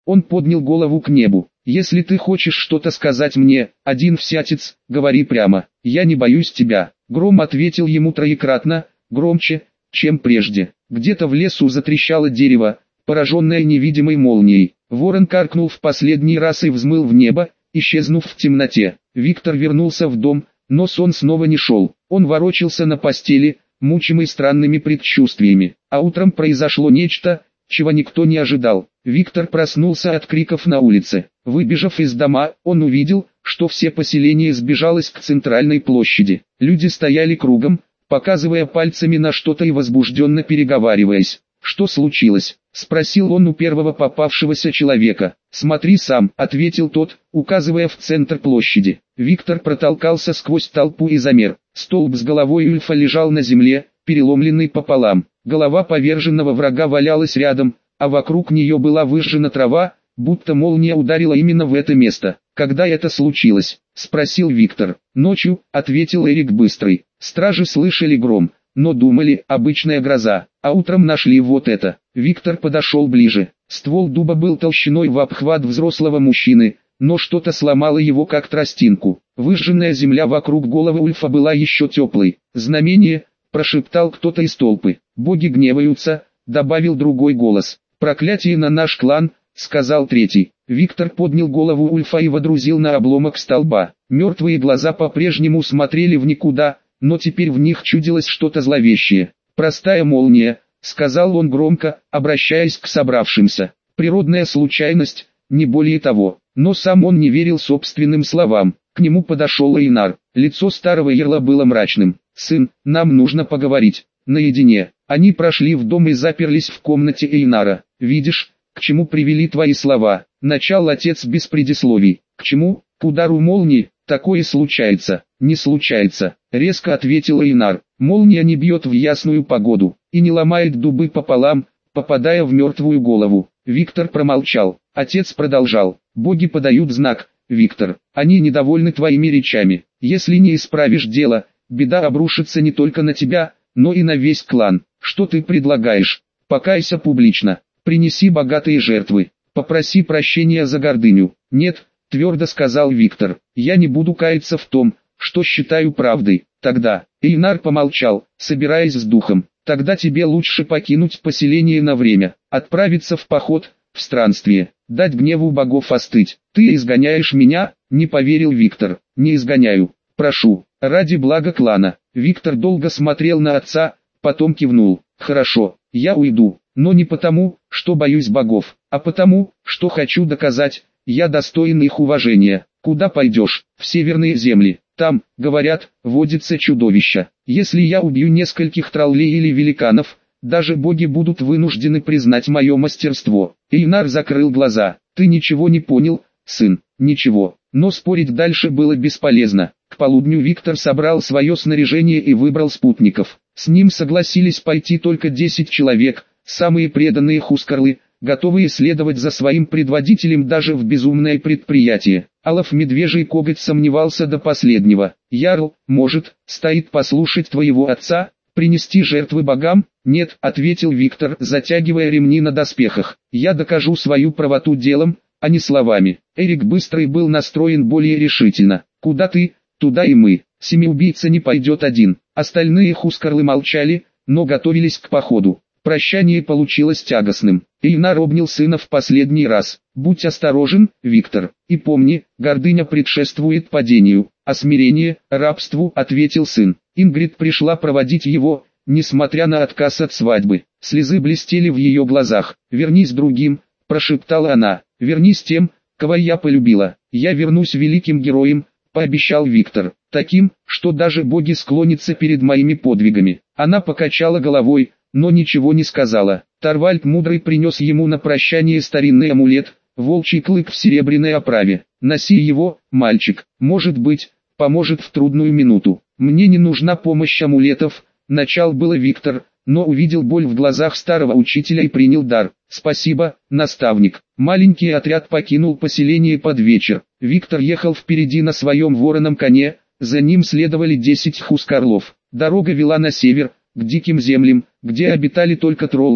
Он поднял голову к небу. «Если ты хочешь что-то сказать мне, один всятец, говори прямо. Я не боюсь тебя». Гром ответил ему троекратно, громче, чем прежде. Где-то в лесу затрещало дерево, пораженное невидимой молнией. Ворон каркнул в последний раз и взмыл в небо, исчезнув в темноте. Виктор вернулся в дом, но сон снова не шел. Он ворочался на постели, мучимый странными предчувствиями. А утром произошло нечто, чего никто не ожидал. Виктор проснулся от криков на улице. Выбежав из дома, он увидел, что все поселение сбежалось к центральной площади. Люди стояли кругом, показывая пальцами на что-то и возбужденно переговариваясь. «Что случилось?» — спросил он у первого попавшегося человека. «Смотри сам», — ответил тот, указывая в центр площади. Виктор протолкался сквозь толпу и замер. Столб с головой Ульфа лежал на земле, переломленный пополам. Голова поверженного врага валялась рядом, а вокруг нее была выжжена трава, будто молния ударила именно в это место. «Когда это случилось?» — спросил Виктор. «Ночью», — ответил Эрик Быстрый. Стражи слышали гром, но думали, обычная гроза, а утром нашли вот это. Виктор подошел ближе. Ствол дуба был толщиной в обхват взрослого мужчины, но что-то сломало его как тростинку. Выжженная земля вокруг головы Ульфа была еще теплой. «Знамение», — прошептал кто-то из толпы. «Боги гневаются», — добавил другой голос. «Проклятие на наш клан», — сказал третий. Виктор поднял голову Ульфа и водрузил на обломок столба. Мертвые глаза по-прежнему смотрели в никуда, но теперь в них чудилось что-то зловещее. «Простая молния», — сказал он громко, обращаясь к собравшимся. «Природная случайность, не более того». Но сам он не верил собственным словам. К нему подошел Эйнар. Лицо старого ярла было мрачным. «Сын, нам нужно поговорить. Наедине». Они прошли в дом и заперлись в комнате Эйнара. «Видишь, к чему привели твои слова?» Начал отец без предисловий. «К чему? К удару молнии? Такое случается». «Не случается», — резко ответил Эйнар. «Молния не бьет в ясную погоду и не ломает дубы пополам, попадая в мертвую голову». Виктор промолчал. Отец продолжал. «Боги подают знак, Виктор. Они недовольны твоими речами. Если не исправишь дело, беда обрушится не только на тебя, но и на весь клан. Что ты предлагаешь? Покайся публично. Принеси богатые жертвы. Попроси прощения за гордыню». «Нет», — твердо сказал Виктор. «Я не буду каяться в том, что считаю правдой». «Тогда», — Эйнар помолчал, собираясь с духом, «тогда тебе лучше покинуть поселение на время, отправиться в поход, в странствие, дать гневу богов остыть». «Ты изгоняешь меня?» — не поверил Виктор. «Не изгоняю. Прошу, ради блага клана». Виктор долго смотрел на отца, потом кивнул. «Хорошо, я уйду, но не потому, что боюсь богов, а потому, что хочу доказать, я достоин их уважения». «Куда пойдешь?» «В северные земли. Там, говорят, водится чудовище. Если я убью нескольких троллей или великанов, даже боги будут вынуждены признать мое мастерство». Эйнар закрыл глаза. «Ты ничего не понял, сын?» «Ничего». Но спорить дальше было бесполезно. К полудню Виктор собрал свое снаряжение и выбрал спутников. С ним согласились пойти только 10 человек, самые преданные хускарлы, готовые следовать за своим предводителем даже в безумное предприятие. Алов Медвежий Коготь сомневался до последнего. «Ярл, может, стоит послушать твоего отца, принести жертвы богам?» «Нет», — ответил Виктор, затягивая ремни на доспехах. «Я докажу свою правоту делом, а не словами». Эрик Быстрый был настроен более решительно. «Куда ты, туда и мы. Семиубийца не пойдет один». Остальные хускарлы молчали, но готовились к походу. Прощание получилось тягостным. Эйнар обнял сына в последний раз. «Будь осторожен, Виктор, и помни, гордыня предшествует падению, а смирение – рабству», – ответил сын. Ингрид пришла проводить его, несмотря на отказ от свадьбы. Слезы блестели в ее глазах. «Вернись другим», – прошептала она. «Вернись тем, кого я полюбила». «Я вернусь великим героем», – пообещал Виктор. «Таким, что даже боги склонятся перед моими подвигами». Она покачала головой, но ничего не сказала. Торвальд Мудрый принес ему на прощание старинный амулет, волчий клык в серебряной оправе. «Носи его, мальчик, может быть, поможет в трудную минуту». «Мне не нужна помощь амулетов», — начал было Виктор, но увидел боль в глазах старого учителя и принял дар. «Спасибо, наставник». Маленький отряд покинул поселение под вечер. Виктор ехал впереди на своем вороном коне, за ним следовали 10 хускарлов. Дорога вела на север, к диким землям, где обитали только тролли,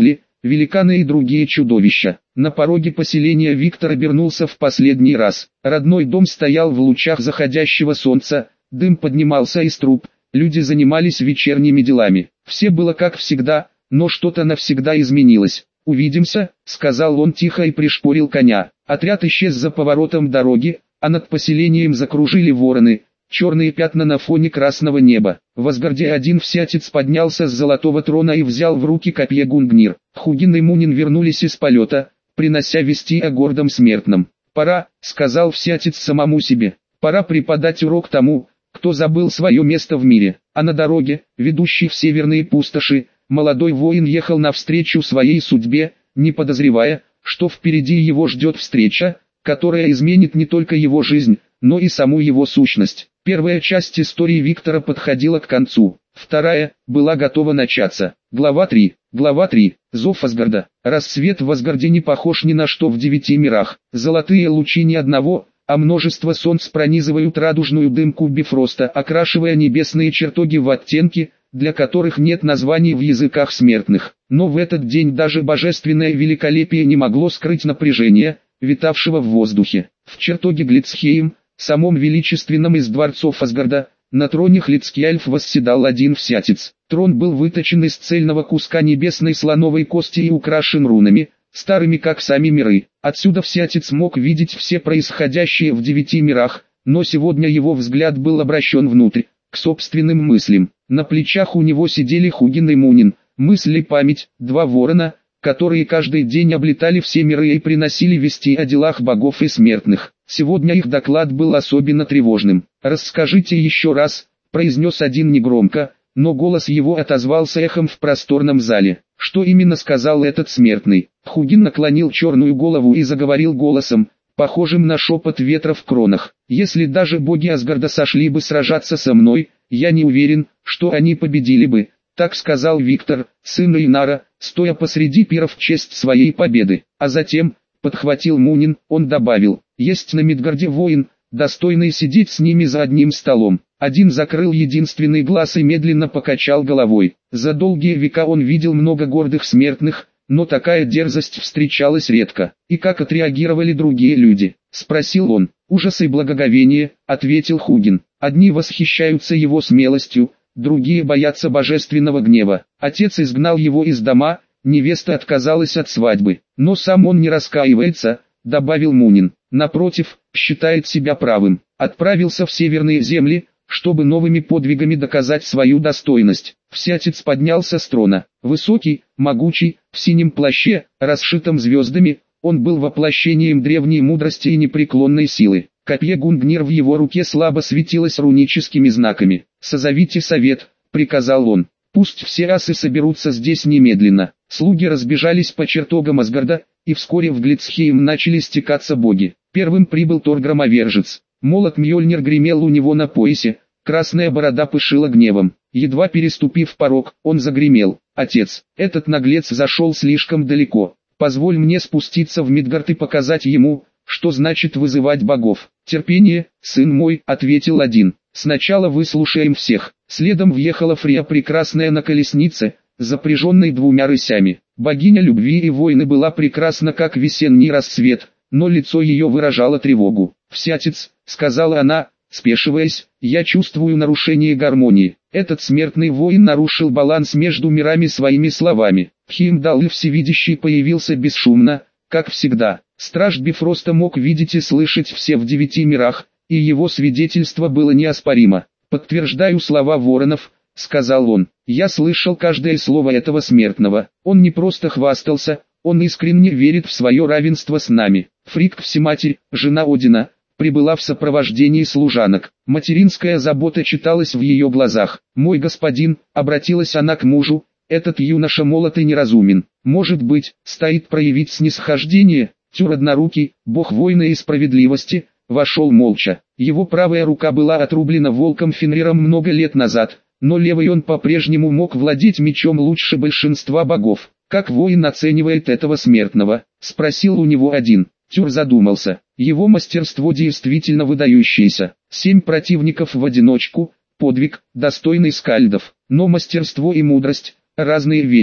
великаны и другие чудовища. На пороге поселения Виктор обернулся в последний раз. Родной дом стоял в лучах заходящего солнца, дым поднимался из труб, люди занимались вечерними делами. Все было как всегда, но что-то навсегда изменилось. «Увидимся», — сказал он тихо и пришпорил коня. Отряд исчез за поворотом дороги, а над поселением закружили вороны, черные пятна на фоне красного неба. В Асгарде один всятец поднялся с золотого трона и взял в руки копье Гунгнир. Хугин и Мунин вернулись из полета, принося вести о гордом смертном. «Пора», — сказал всятец самому себе, — «пора преподать урок тому, кто забыл свое место в мире». А на дороге, ведущей в северные пустоши, молодой воин ехал навстречу своей судьбе, не подозревая, что впереди его ждет встреча, которая изменит не только его жизнь, но и саму его сущность. Первая часть истории Виктора подходила к концу, вторая была готова начаться. Глава 3. Глава 3. Зов Асгарда. Рассвет в Асгарде не похож ни на что в 9 мирах. Золотые лучи не одного, а множество солнц пронизывают радужную дымку Бифроста, окрашивая небесные чертоги в оттенки, для которых нет названий в языках смертных. Но в этот день даже божественное великолепие не могло скрыть напряжение, витавшего в воздухе. В чертоге Глицхейм, самом величественном из дворцов Асгарда, на троне Хлицкьяльф восседал один всятец. Трон был выточен из цельного куска небесной слоновой кости и украшен рунами, старыми как сами миры. Отсюда всятец мог видеть все происходящее в 9 мирах, но сегодня его взгляд был обращен внутрь, к собственным мыслям. На плечах у него сидели Хугин и Мунин, мысль и память, два ворона, которые каждый день облетали все миры и приносили вести о делах богов и смертных. Сегодня их доклад был особенно тревожным. «Расскажите еще раз», — произнес один негромко, но голос его отозвался эхом в просторном зале. Что именно сказал этот смертный? Хугин наклонил черную голову и заговорил голосом, похожим на шепот ветра в кронах. «Если даже боги Асгарда сошли бы сражаться со мной, я не уверен, что они победили бы», — так сказал Виктор, сын Инара, стоя посреди пира в честь своей победы. А затем, подхватил Мунин, он добавил, «Есть на Мидгарде воин, достойный сидеть с ними за одним столом». Один закрыл единственный глаз и медленно покачал головой. За долгие века он видел много гордых смертных, но такая дерзость встречалась редко. «И как отреагировали другие люди?» — спросил он. «Ужас и благоговение», — ответил Хугин. «Одни восхищаются его смелостью, другие боятся божественного гнева. Отец изгнал его из дома, невеста отказалась от свадьбы. Но сам он не раскаивается», — добавил Мунин. «Напротив, считает себя правым. Отправился в северные земли, чтобы новыми подвигами доказать свою достойность». Всятец поднялся с трона. Высокий, могучий, в синем плаще, расшитом звездами, он был воплощением древней мудрости и непреклонной силы. Копье Гунгнир в его руке слабо светилось руническими знаками. «Созовите совет», — приказал он. «Пусть все асы соберутся здесь немедленно». Слуги разбежались по чертогам Асгарда, и вскоре в Глицхейм начали стекаться боги. Первым прибыл Тор-громовержец. Молот Мьёльнир гремел у него на поясе, красная борода пышила гневом. Едва переступив порог, он загремел: «Отец, этот наглец зашел слишком далеко. Позволь мне спуститься в Мидгард и показать ему, что значит вызывать богов». «Терпение, сын мой», — ответил один. «Сначала выслушаем всех». Следом въехала Фрея прекрасная на колеснице, запряженной 2 рысями. Богиня любви и войны была прекрасна как весенний рассвет, но лицо ее выражало тревогу. «Всятец», — сказала она, спешиваясь, — «я чувствую нарушение гармонии». Этот смертный воин нарушил баланс между мирами своими словами. Хеймдалл и Всевидящий появился бесшумно, как всегда. Страж Бифроста мог видеть и слышать все в 9 мирах, и его свидетельство было неоспоримо. «Подтверждаю слова воронов», — сказал он. «Я слышал каждое слово этого смертного. Он не просто хвастался, он искренне верит в свое равенство с нами». Фригg Всематерь, жена Одина, прибыла в сопровождении служанок. Материнская забота читалась в ее глазах. «Мой господин», — обратилась она к мужу, — «этот юноша молод и неразумен. Может быть, стоит проявить снисхождение». Тюр однорукий, бог войны и справедливости, вошел молча. Его правая рука была отрублена волком Фенриром много лет назад, но левой он по-прежнему мог владеть мечом лучше большинства богов. «Как воин оценивает этого смертного?» — спросил у него один. Тюр задумался. Его мастерство действительно выдающееся. 7 противников в одиночку, подвиг, достойный скальдов. Но мастерство и мудрость — разные вещи.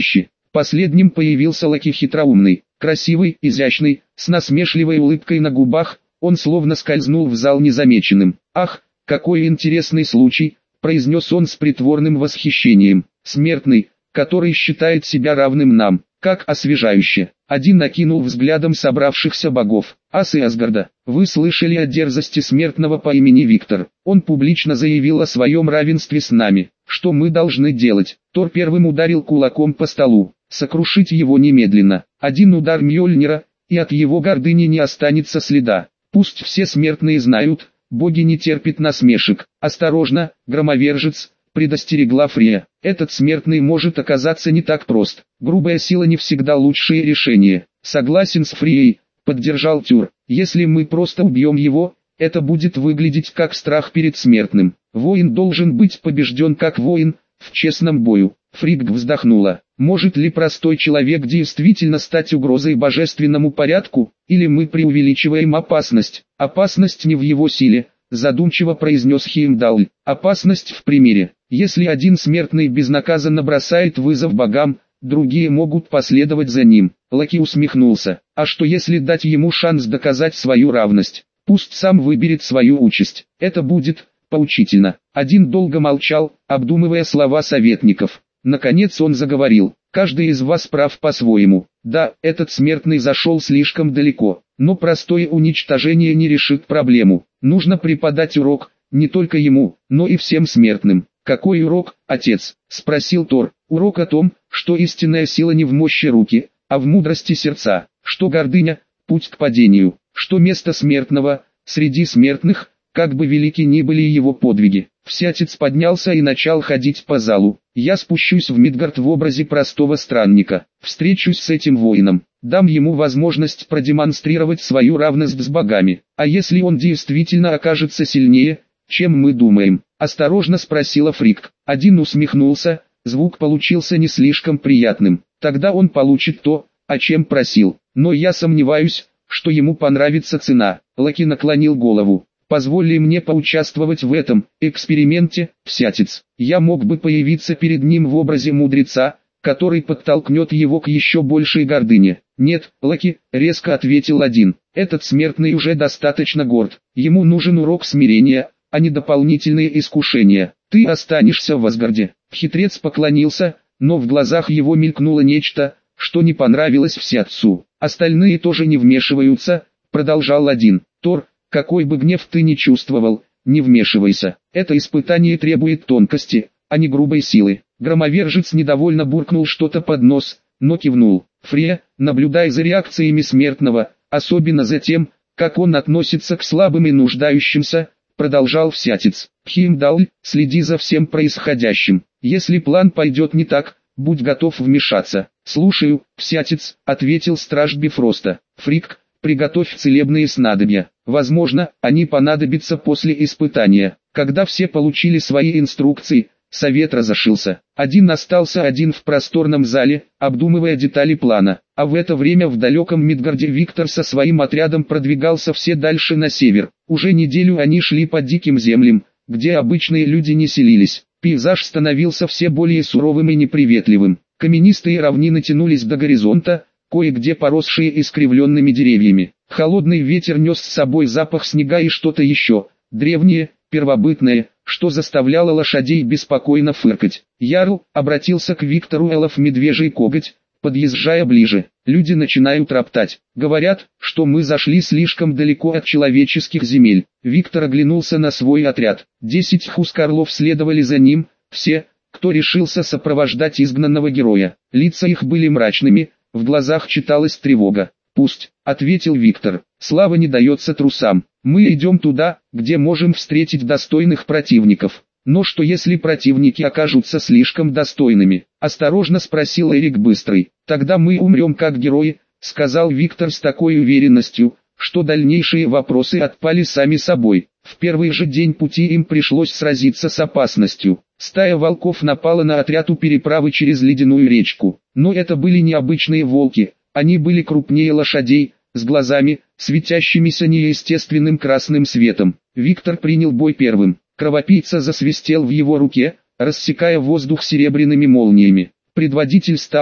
Последним появился Лаки хитроумный, красивый, изящный, с насмешливой улыбкой на губах. Он словно скользнул в зал незамеченным. «Ах, какой интересный случай!» – произнес он с притворным восхищением. «Смертный, который считает себя равным нам, как освежающе!» Один накинул взглядом собравшихся богов. «Асы Асгарда, вы слышали о дерзости смертного по имени Виктор? Он публично заявил о своем равенстве с нами. Что мы должны делать?» Тор первым ударил кулаком по столу. «Сокрушить его немедленно. Один удар Мьёльнира, и от его гордыни не останется следа. Пусть все смертные знают, боги не терпят насмешек. Осторожно, громовержец!» — предостерегла Фрея. «Этот смертный может оказаться не так прост. Грубая сила не всегда лучшее решение». «Согласен с Фреей», — поддержал Тюр. «Если мы просто убьем его, это будет выглядеть как страх перед смертным. Воин должен быть побежден как воин, в честном бою». Фригг вздохнула. «Может ли простой человек действительно стать угрозой божественному порядку, или мы преувеличиваем опасность?» «Опасность не в его силе», — задумчиво произнес Хеймдалл. «Опасность в примере. Если один смертный безнаказанно бросает вызов богам, другие могут последовать за ним». Лаки усмехнулся. «А что если дать ему шанс доказать свою равность? Пусть сам выберет свою участь. Это будет поучительно». Один долго молчал, обдумывая слова советников. Наконец он заговорил. «Каждый из вас прав по-своему. Да, этот смертный зашел слишком далеко, но простое уничтожение не решит проблему. Нужно преподать урок, не только ему, но и всем смертным». «Какой урок, отец?» – спросил Тор. «Урок о том, что истинная сила не в мощи руки, а в мудрости сердца, что гордыня – путь к падению, что место смертного – среди смертных, как бы велики ни были его подвиги». Всятец поднялся и начал ходить по залу. «Я спущусь в Мидгард в образе простого странника, встречусь с этим воином, дам ему возможность продемонстрировать свою равность с богами. А если он действительно окажется сильнее, чем мы думаем?» – осторожно спросила Фригг. Один усмехнулся, звук получился не слишком приятным. «Тогда он получит то, о чем просил, но я сомневаюсь, что ему понравится цена». Лаки наклонил голову. «Позволь мне поучаствовать в этом эксперименте, Всятец. Я мог бы появиться перед ним в образе мудреца, который подтолкнет его к еще большей гордыне». «Нет, Лаки», — резко ответил один. «Этот смертный уже достаточно горд. Ему нужен урок смирения, а не дополнительные искушения. Ты останешься в Асгарде». Хитрец поклонился, но в глазах его мелькнуло нечто, что не понравилось Всятцу. «Остальные тоже не вмешиваются», — продолжал один. «Тор, какой бы гнев ты ни чувствовал, не вмешивайся. Это испытание требует тонкости, а не грубой силы». Громовержец недовольно буркнул что-то под нос, но кивнул. «Фрея, наблюдай за реакциями смертного, особенно за тем, как он относится к слабым и нуждающимся», — продолжал Всятец. «Хеймдалл, следи за всем происходящим. Если план пойдет не так, будь готов вмешаться». «Слушаю, Всятец», — ответил страж Бифроста. «Фригг, приготовь целебные снадобья. Возможно, они понадобятся после испытания». Когда все получили свои инструкции, совет разошелся. Один остался один в просторном зале, обдумывая детали плана. А в это время в далеком Мидгарде Виктор со своим отрядом продвигался все дальше на север. Уже неделю они шли по диким землям, где обычные люди не селились. Пейзаж становился все более суровым и неприветливым. Каменистые равнины тянулись до горизонта, кое-где поросшие искривленными деревьями. Холодный ветер нес с собой запах снега и что-то еще, древнее, первобытное, что заставляло лошадей беспокойно фыркать. «Ярл», — обратился к Виктору Элов медвежий коготь, подъезжая ближе. «Люди начинают роптать. Говорят, что мы зашли слишком далеко от человеческих земель». Виктор оглянулся на свой отряд. 10 хускарлов следовали за ним, все, кто решился сопровождать изгнанного героя. Лица их были мрачными, в глазах читалась тревога. «Пусть», — ответил Виктор, — «слава не дается трусам. Мы идем туда, где можем встретить достойных противников». «Но что если противники окажутся слишком достойными?» — осторожно спросил Эрик Быстрый. «Тогда мы умрем как герои», — сказал Виктор с такой уверенностью, что дальнейшие вопросы отпали сами собой. В первый же день пути им пришлось сразиться с опасностью. Стая волков напала на отряд у переправы через ледяную речку. Но это были необычные волки, они были крупнее лошадей, с глазами, светящимися неестественным красным светом. Виктор принял бой первым. Кровопийца засвистел в его руке, рассекая воздух серебряными молниями. Предводитель стаи,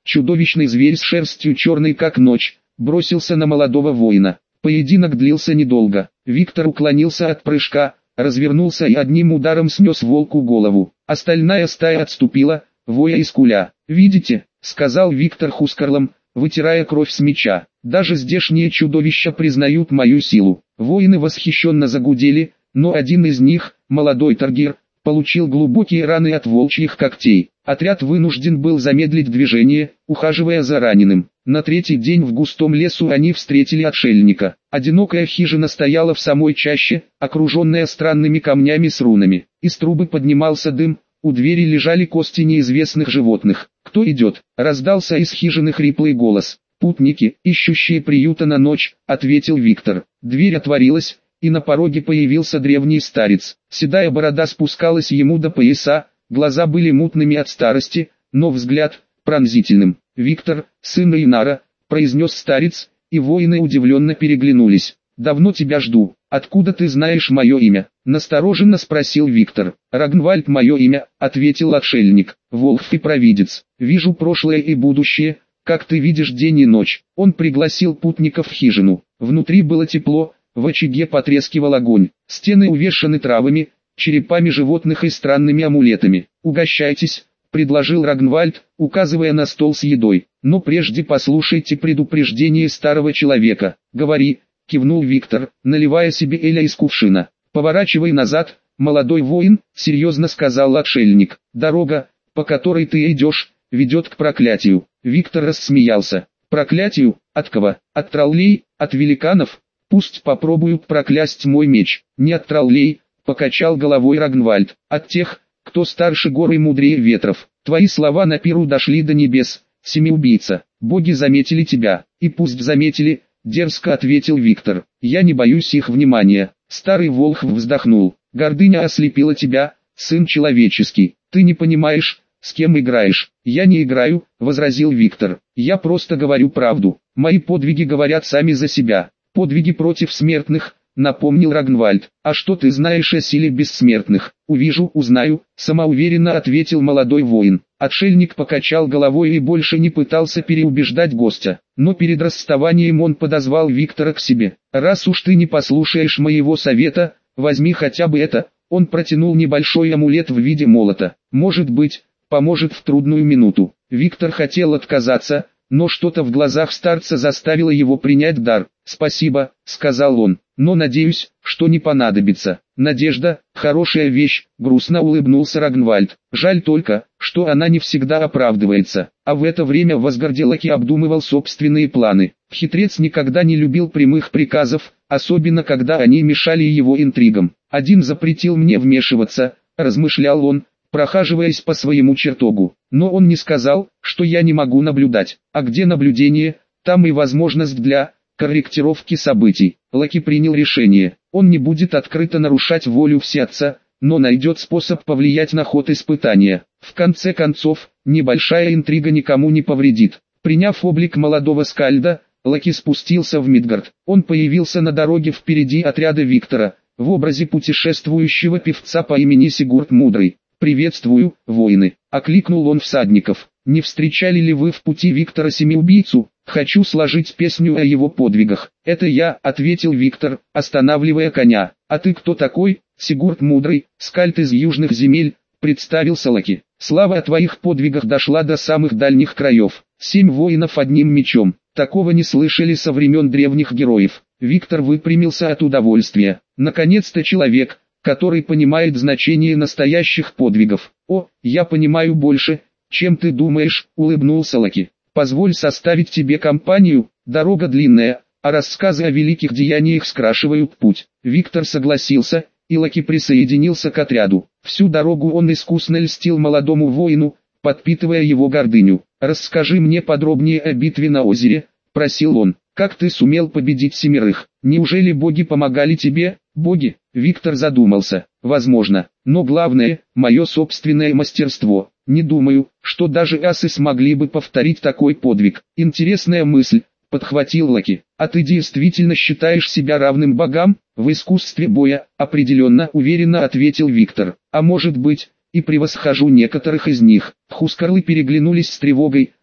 Чудовищный зверь с шерстью черной как ночь, бросился на молодого воина. Поединок длился недолго. Виктор уклонился от прыжка, развернулся и одним ударом снес волку голову. Остальная стая отступила, воя и скуля. «Видите», — сказал Виктор Хускарлам, вытирая кровь с меча, — «даже здешние чудовища признают мою силу». Воины восхищенно загудели, но один из них, молодой Таргир, получил глубокие раны от волчьих когтей. Отряд вынужден был замедлить движение, ухаживая за раненым. На третий день в густом лесу они встретили отшельника. Одинокая хижина стояла в самой чаще, окруженная странными камнями с рунами. Из трубы поднимался дым, у двери лежали кости неизвестных животных. «Кто идет?» — раздался из хижины хриплый голос. «Путники, ищущие приюта на ночь», — ответил Виктор. Дверь отворилась, и на пороге появился древний старец. Седая борода спускалась ему до пояса, глаза были мутными от старости, но взгляд пронзительным. «Виктор, сын Инара», — произнес старец, и воины удивленно переглянулись. «Давно тебя жду. Откуда ты знаешь мое имя?» — настороженно спросил Виктор. «Рагнвальд мое имя», — ответил отшельник. «Волхв и провидец. Вижу прошлое и будущее, как ты видишь день и ночь». Он пригласил путников в хижину. Внутри было тепло, в очаге потрескивал огонь. Стены увешаны травами, черепами животных и странными амулетами. «Угощайтесь», — предложил Рагнвальд, указывая на стол с едой. «Но прежде послушайте предупреждение старого человека». «Говори», — кивнул Виктор, наливая себе эля из кувшина. «Поворачивай назад, молодой воин», — серьезно сказал отшельник. «Дорога, по которой ты идешь, ведет к проклятию». Виктор рассмеялся. «Проклятию? От кого? От троллей? От великанов? Пусть попробуют проклясть мой меч». «Не от троллей», — покачал головой Рагнвальд. «От тех, кто старше гор и мудрее ветров. Твои слова на пиру дошли до небес, семиубийца. Боги заметили тебя». «И пусть заметили», — дерзко ответил Виктор. «Я не боюсь их внимания». Старый волхв вздохнул. «Гордыня ослепила тебя, сын человеческий. Ты не понимаешь, с кем играешь». «Я не играю», — возразил Виктор. «Я просто говорю правду. Мои подвиги говорят сами за себя». «Подвиги против смертных», — напомнил Рагнвальд. «А что ты знаешь о силе бессмертных?» «Увижу, узнаю», — самоуверенно ответил молодой воин. Отшельник покачал головой и больше не пытался переубеждать гостя. Но перед расставанием он подозвал Виктора к себе. «Раз уж ты не послушаешь моего совета, возьми хотя бы это». Он протянул небольшой амулет в виде молота. «Может быть, поможет в трудную минуту». Виктор хотел отказаться, но что-то в глазах старца заставило его принять дар. «Спасибо», — сказал он, — «но надеюсь, что не понадобится». «Надежда — хорошая вещь», — грустно улыбнулся Рагнвальд. «Жаль только, что она не всегда оправдывается». А в это время Возгорделаки обдумывал собственные планы. Хитрец никогда не любил прямых приказов, особенно когда они мешали его интригам. «Один запретил мне вмешиваться», — размышлял он, прохаживаясь по своему чертогу. «Но он не сказал, что я не могу наблюдать. А где наблюдение, там и возможность для корректировки событий». Лаки принял решение. Он не будет открыто нарушать волю всеотца, но найдет способ повлиять на ход испытания. В конце концов, небольшая интрига никому не повредит. Приняв облик молодого скальда, Лаки спустился в Мидгард. Он появился на дороге впереди отряда Виктора, в образе путешествующего певца по имени Сигурд Мудрый. «Приветствую, воины!» — окликнул он всадников. «Не встречали ли вы в пути Виктора Семиубийцу? Хочу сложить песню о его подвигах». «Это я», — ответил Виктор, останавливая коня. «А ты кто такой?» «Сигурд Мудрый, скальд из южных земель», — представился Лаки. «Слава о твоих подвигах дошла до самых дальних краев. 7 воинов одним мечом. Такого не слышали со времен древних героев». Виктор выпрямился от удовольствия. Наконец-то человек, который понимает значение настоящих подвигов. «О, я понимаю больше, чем ты думаешь», — улыбнулся Лаки. «Позволь составить тебе компанию, дорога длинная, а рассказы о великих деяниях скрашивают путь». Виктор согласился, и Лаки присоединился к отряду. Всю дорогу он искусно льстил молодому воину, подпитывая его гордыню. «Расскажи мне подробнее о битве на озере», — просил он. «Как ты сумел победить 7? Неужели боги помогали тебе?» «Боги?» — Виктор задумался. «Возможно, но главное — мое собственное мастерство. Не думаю, что даже асы смогли бы повторить такой подвиг». «Интересная мысль», — подхватил Лаки. «А ты действительно считаешь себя равным богам?» «В искусстве боя», — определенно уверенно ответил Виктор. «А может быть, и превосхожу некоторых из них». Хускарлы переглянулись с тревогой,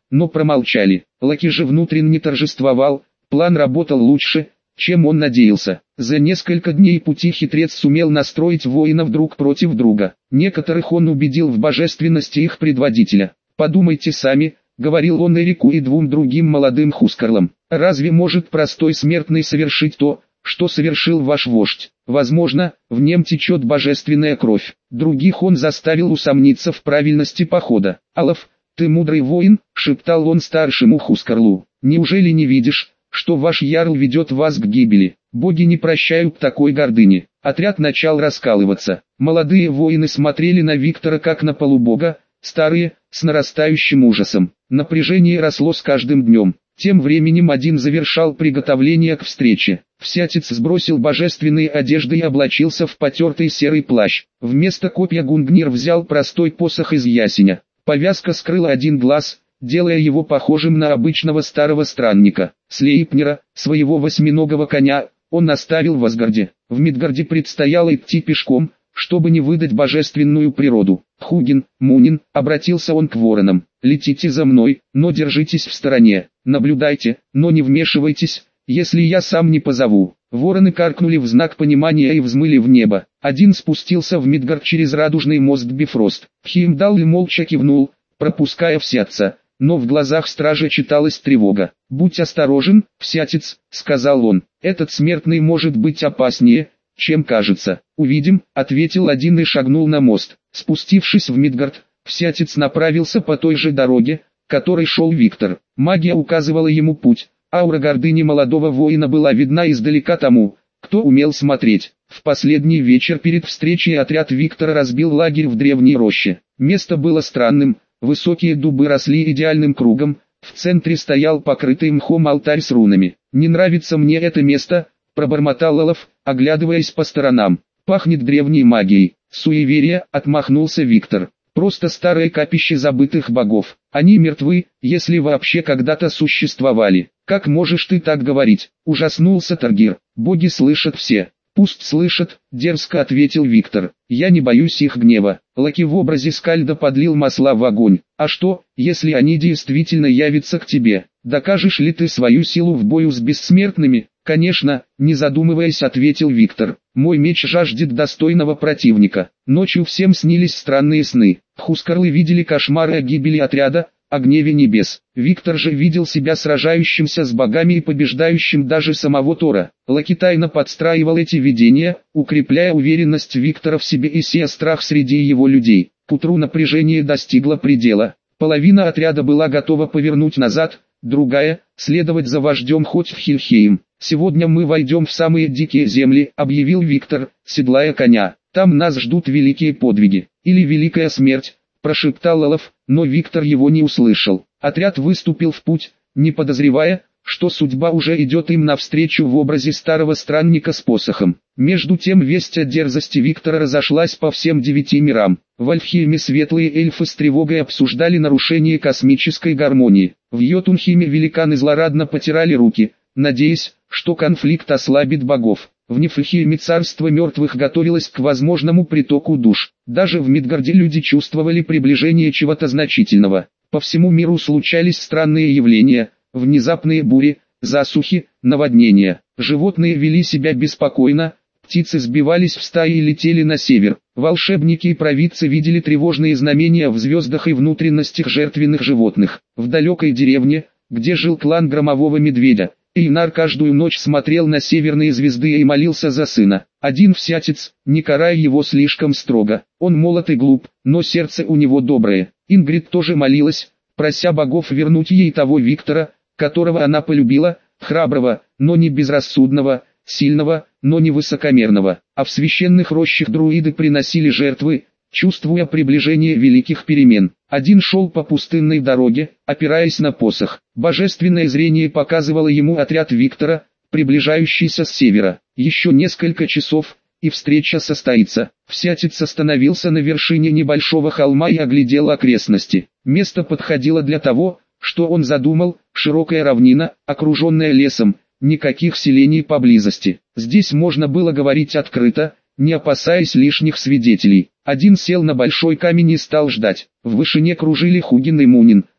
но промолчали. Лаки же внутренне торжествовал, план работал лучше, чем он надеялся. За несколько дней пути хитрец сумел настроить воинов друг против друга. Некоторых он убедил в божественности их предводителя. «Подумайте сами», — говорил он Эрику и двум другим молодым хускарлам. «Разве может простой смертный совершить то, что совершил ваш вождь? Возможно, в нем течет божественная кровь». Других он заставил усомниться в правильности похода. «Алов, ты мудрый воин», — шептал он старшему хускарлу. «Неужели не видишь, что ваш ярл ведет вас к гибели? Боги не прощают такой гордыни». Отряд начал раскалываться. Молодые воины смотрели на Виктора как на полубога, старые, с нарастающим ужасом. Напряжение росло с каждым днем. Тем временем один завершал приготовление к встрече. Всятец сбросил божественные одежды и облачился в потертый серый плащ. Вместо копья Гунгнир взял простой посох из ясеня. Повязка скрыла один глаз, делая его похожим на обычного старого странника. Слейпнера, своего восьминогого коня, он оставил в Асгарде. В Мидгарде предстояло идти пешком, чтобы не выдать божественную природу. «Хугин, Мунин», — обратился он к воронам, — «летите за мной, но держитесь в стороне, наблюдайте, но не вмешивайтесь, если я сам не позову». Вороны каркнули в знак понимания и взмыли в небо. Один спустился в Мидгард через радужный мост Бифрост. Хеймдалл молча кивнул, пропуская Всятца, но в глазах стража читалась тревога. «Будь осторожен, Всятец», — сказал он, — «этот смертный может быть опаснее, чем кажется». «Увидим», — ответил один и шагнул на мост. Спустившись в Мидгард, Всятец направился по той же дороге, которой шел Виктор. Магия указывала ему путь. Аура гордыни молодого воина была видна издалека тому, кто умел смотреть. В последний вечер перед встречей отряд Виктора разбил лагерь в древней роще. Место было странным, высокие дубы росли идеальным кругом, в центре стоял покрытый мхом алтарь с рунами. «Не нравится мне это место», — пробормотал Алов, оглядываясь по сторонам. «Пахнет древней магией». «Суеверие», — отмахнулся Виктор. «Просто старое капище забытых богов. Они мертвы, если вообще когда-то существовали». «Как можешь ты так говорить?» — ужаснулся Таргир. «Боги слышат все». «Пусть слышат», — дерзко ответил Виктор. «Я не боюсь их гнева». Лаки в образе Скальда подлил масла в огонь. «А что, если они действительно явятся к тебе? Докажешь ли ты свою силу в бою с бессмертными?» «Конечно», — не задумываясь ответил Виктор. «Мой меч жаждет достойного противника». Ночью всем снились странные сны. Хускарлы видели кошмары о гибели отряда, о гневе небес. Виктор же видел себя сражающимся с богами и побеждающим даже самого Тора. Лаки тайно подстраивал эти видения, укрепляя уверенность Виктора в себе и сея страх среди его людей. К утру напряжение достигло предела. Половина отряда была готова повернуть назад, другая — следовать за вождем хоть в Хильхейм. «Сегодня мы войдем в самые дикие земли», — объявил Виктор, седлая коня. «Там нас ждут великие подвиги, или великая смерть», — прошептал Алов, но Виктор его не услышал. Отряд выступил в путь, не подозревая, что судьба уже идет им навстречу в образе старого странника с посохом. Между тем весть о дерзости Виктора разошлась по всем 9 мирам. В Альфхейме светлые эльфы с тревогой обсуждали нарушение космической гармонии. В Йотунхейме великаны злорадно потирали руки, надеясь, что конфликт ослабит богов. В Нифлхейме царство мертвых готовилось к возможному притоку душ. Даже в Мидгарде люди чувствовали приближение чего-то значительного. По всему миру случались странные явления, внезапные бури, засухи, наводнения. Животные вели себя беспокойно, птицы сбивались в стаи и летели на север. Волшебники и провидцы видели тревожные знамения в звездах и внутренностях жертвенных животных. В далекой деревне, где жил клан Громового Медведя, Эйнар каждую ночь смотрел на северные звезды и молился за сына. Один Всятец, не карая его слишком строго. Он молод и глуп, но сердце у него доброе. Ингрид тоже молилась, прося богов вернуть ей того Виктора, которого она полюбила, храброго, но не безрассудного, сильного, но не высокомерного. А в священных рощах друиды приносили жертвы, чувствуя приближение великих перемен. Один шел по пустынной дороге, опираясь на посох. Божественное зрение показывало ему отряд Виктора, приближающийся с севера. Еще несколько часов, и встреча состоится. Всятец остановился на вершине небольшого холма и оглядел окрестности. Место подходило для того, что он задумал: широкая равнина, окруженная лесом, никаких селений поблизости. Здесь можно было говорить открыто, не опасаясь лишних свидетелей. Один сел на большой камень и стал ждать. В вышине кружили Хугин и Мунин,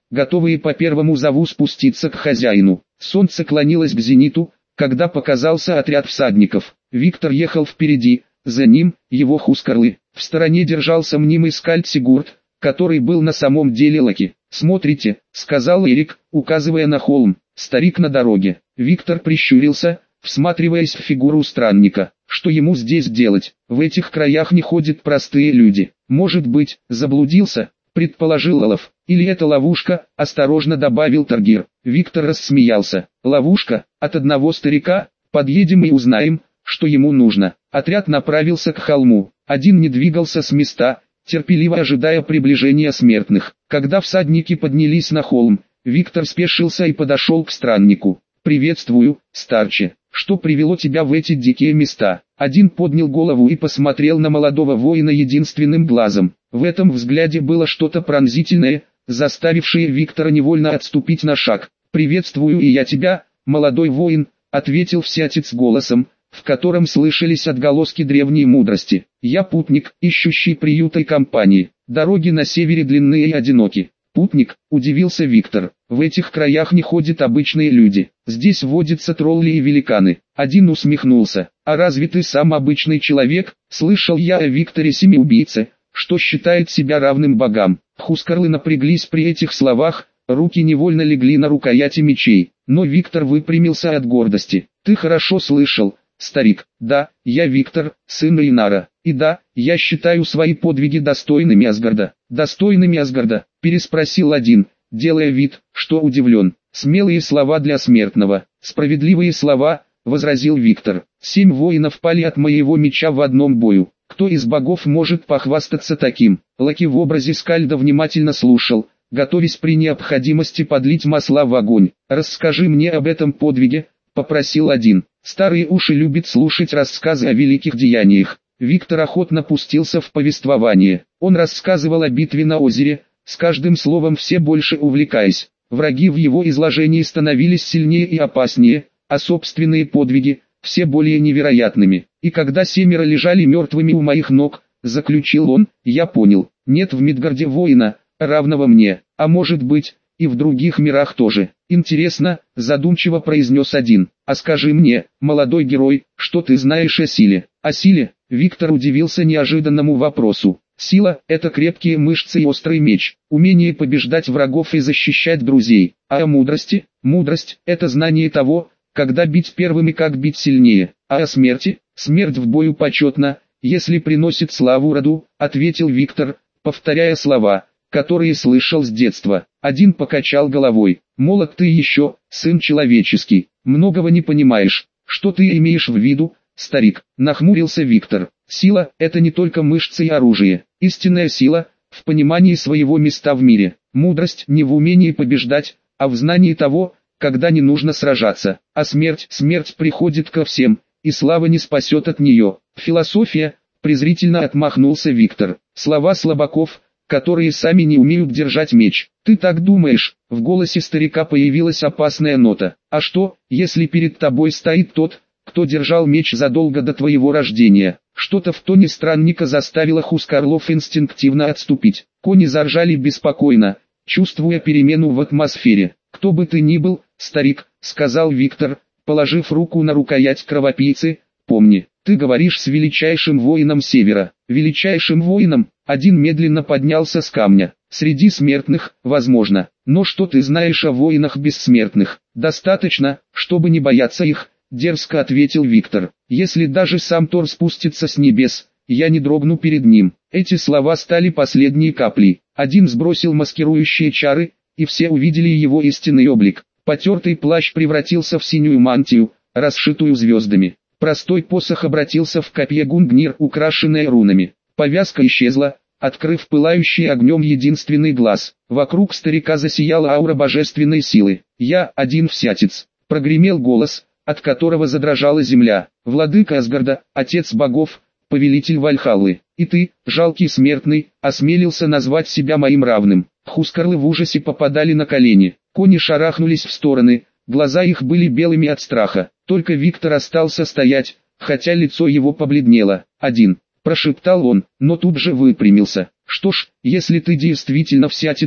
готовые по первому зову спуститься к хозяину. Солнце клонилось к зениту, когда показался отряд всадников. Виктор ехал впереди, за ним его хускарлы. В стороне держался мнимый скальд Сигурд, который был на самом деле Локи. «Смотрите», — сказал Эрик, указывая на холм, — «старик на дороге». Виктор прищурился, всматриваясь в фигуру странника. Что ему здесь делать? В этих краях не ходят простые люди. Может быть, заблудился, предположил Олаф. Или это ловушка, осторожно добавил Таргир. Виктор рассмеялся. Ловушка? От одного старика? Подъедем и узнаем, что ему нужно. Отряд направился к холму. Один не двигался с места, терпеливо ожидая приближения смертных. Когда всадники поднялись на холм, Виктор спешился и подошел к страннику. «Приветствую, старче. Что привело тебя в эти дикие места?» Один поднял голову и посмотрел на молодого воина единственным глазом. В этом взгляде было что-то пронзительное, заставившее Виктора невольно отступить на шаг. «Приветствую и я тебя, молодой воин», — ответил всятец голосом, в котором слышались отголоски древней мудрости. «Я путник, ищущий приюта и компании. Дороги на севере длинные и одиноки». «Путник», — удивился Виктор, — «в этих краях не ходят обычные люди. Здесь водятся тролли и великаны». Один усмехнулся. «А разве ты сам обычный человек? Слышал я о Викторе Семиубийце, что считает себя равным богам». Хускарлы напряглись при этих словах, руки невольно легли на рукояти мечей. Но Виктор выпрямился от гордости. «Ты хорошо слышал, старик. Да, я Виктор, сын Эйнара. И да, я считаю свои подвиги достойными Асгарда». «Достойными Асгарда?» — переспросил один, делая вид, что удивлен. «Смелые слова для смертного». «Справедливые слова», — возразил Виктор. 7 воинов пали от моего меча в одном бою. Кто из богов может похвастаться таким?» Локи в образе скальда внимательно слушал, готовясь при необходимости подлить масла в огонь. «Расскажи мне об этом подвиге», — попросил один. «Старые уши любят слушать рассказы о великих деяниях». Виктор охотно пустился в повествование. Он рассказывал о битве на озере, с каждым словом все больше увлекаясь. Враги в его изложении становились сильнее и опаснее, а собственные подвиги — все более невероятными. «И когда 7 лежали мертвыми у моих ног», — заключил он, — «я понял, нет в Мидгарде воина, равного мне, а может быть, и в других мирах тоже. Интересно», — задумчиво произнес один. «А скажи мне, молодой герой, что ты знаешь о силе?» «О силе?» — Виктор удивился неожиданному вопросу. «Сила — это крепкие мышцы и острый меч, умение побеждать врагов и защищать друзей. А о мудрости? Мудрость — это знание того, когда бить первым и как бить сильнее. А о смерти? Смерть в бою почетна, если приносит славу роду», — ответил Виктор, повторяя слова, которые слышал с детства. Один покачал головой. «Молод ты еще, сын человеческий, многого не понимаешь. Что ты имеешь в виду, старик?» — нахмурился Виктор. «Сила — это не только мышцы и оружие. Истинная сила — в понимании своего места в мире. Мудрость не в умении побеждать, а в знании того, когда не нужно сражаться. А смерть приходит ко всем, и слава не спасет от нее. Философия», — презрительно отмахнулся Виктор. «Слова слабаков, которые сами не умеют держать меч». «Ты так думаешь?» — в голосе старика появилась опасная нота. «А что, если перед тобой стоит тот, кто держал меч задолго до твоего рождения?» Что-то в тоне странника заставило Хускарлов инстинктивно отступить. Кони заржали беспокойно, чувствуя перемену в атмосфере. «Кто бы ты ни был, старик», — сказал Виктор, положив руку на рукоять кровопийцы, — «помни, ты говоришь с величайшим воином Севера». «Величайшим воином?» — один медленно поднялся с камня. «Среди смертных, возможно. Но что ты знаешь о воинах бессмертных?» «Достаточно, чтобы не бояться их», — дерзко ответил Виктор. «Если даже сам Тор спустится с небес, я не дрогну перед ним». Эти слова стали последней каплей. Один сбросил маскирующие чары, и все увидели его истинный облик. Потертый плащ превратился в синюю мантию, расшитую звездами. Простой посох обратился в копье Гунгнир, украшенное рунами. Повязка исчезла, открыв пылающий огнем единственный глаз. Вокруг старика засияла аура божественной силы. «Я один всятец», — прогремел голос, от которого задрожала земля. «Владыка Асгарда, отец богов, повелитель Вальхаллы. И ты, жалкий смертный, осмелился назвать себя моим равным». Хускарлы в ужасе попадали на колени. Кони шарахнулись в стороны, глаза их были белыми от страха. Только Виктор остался стоять, хотя лицо его побледнело. «Один», — прошептал он, но тут же выпрямился. «Что ж, если ты действительно всятец,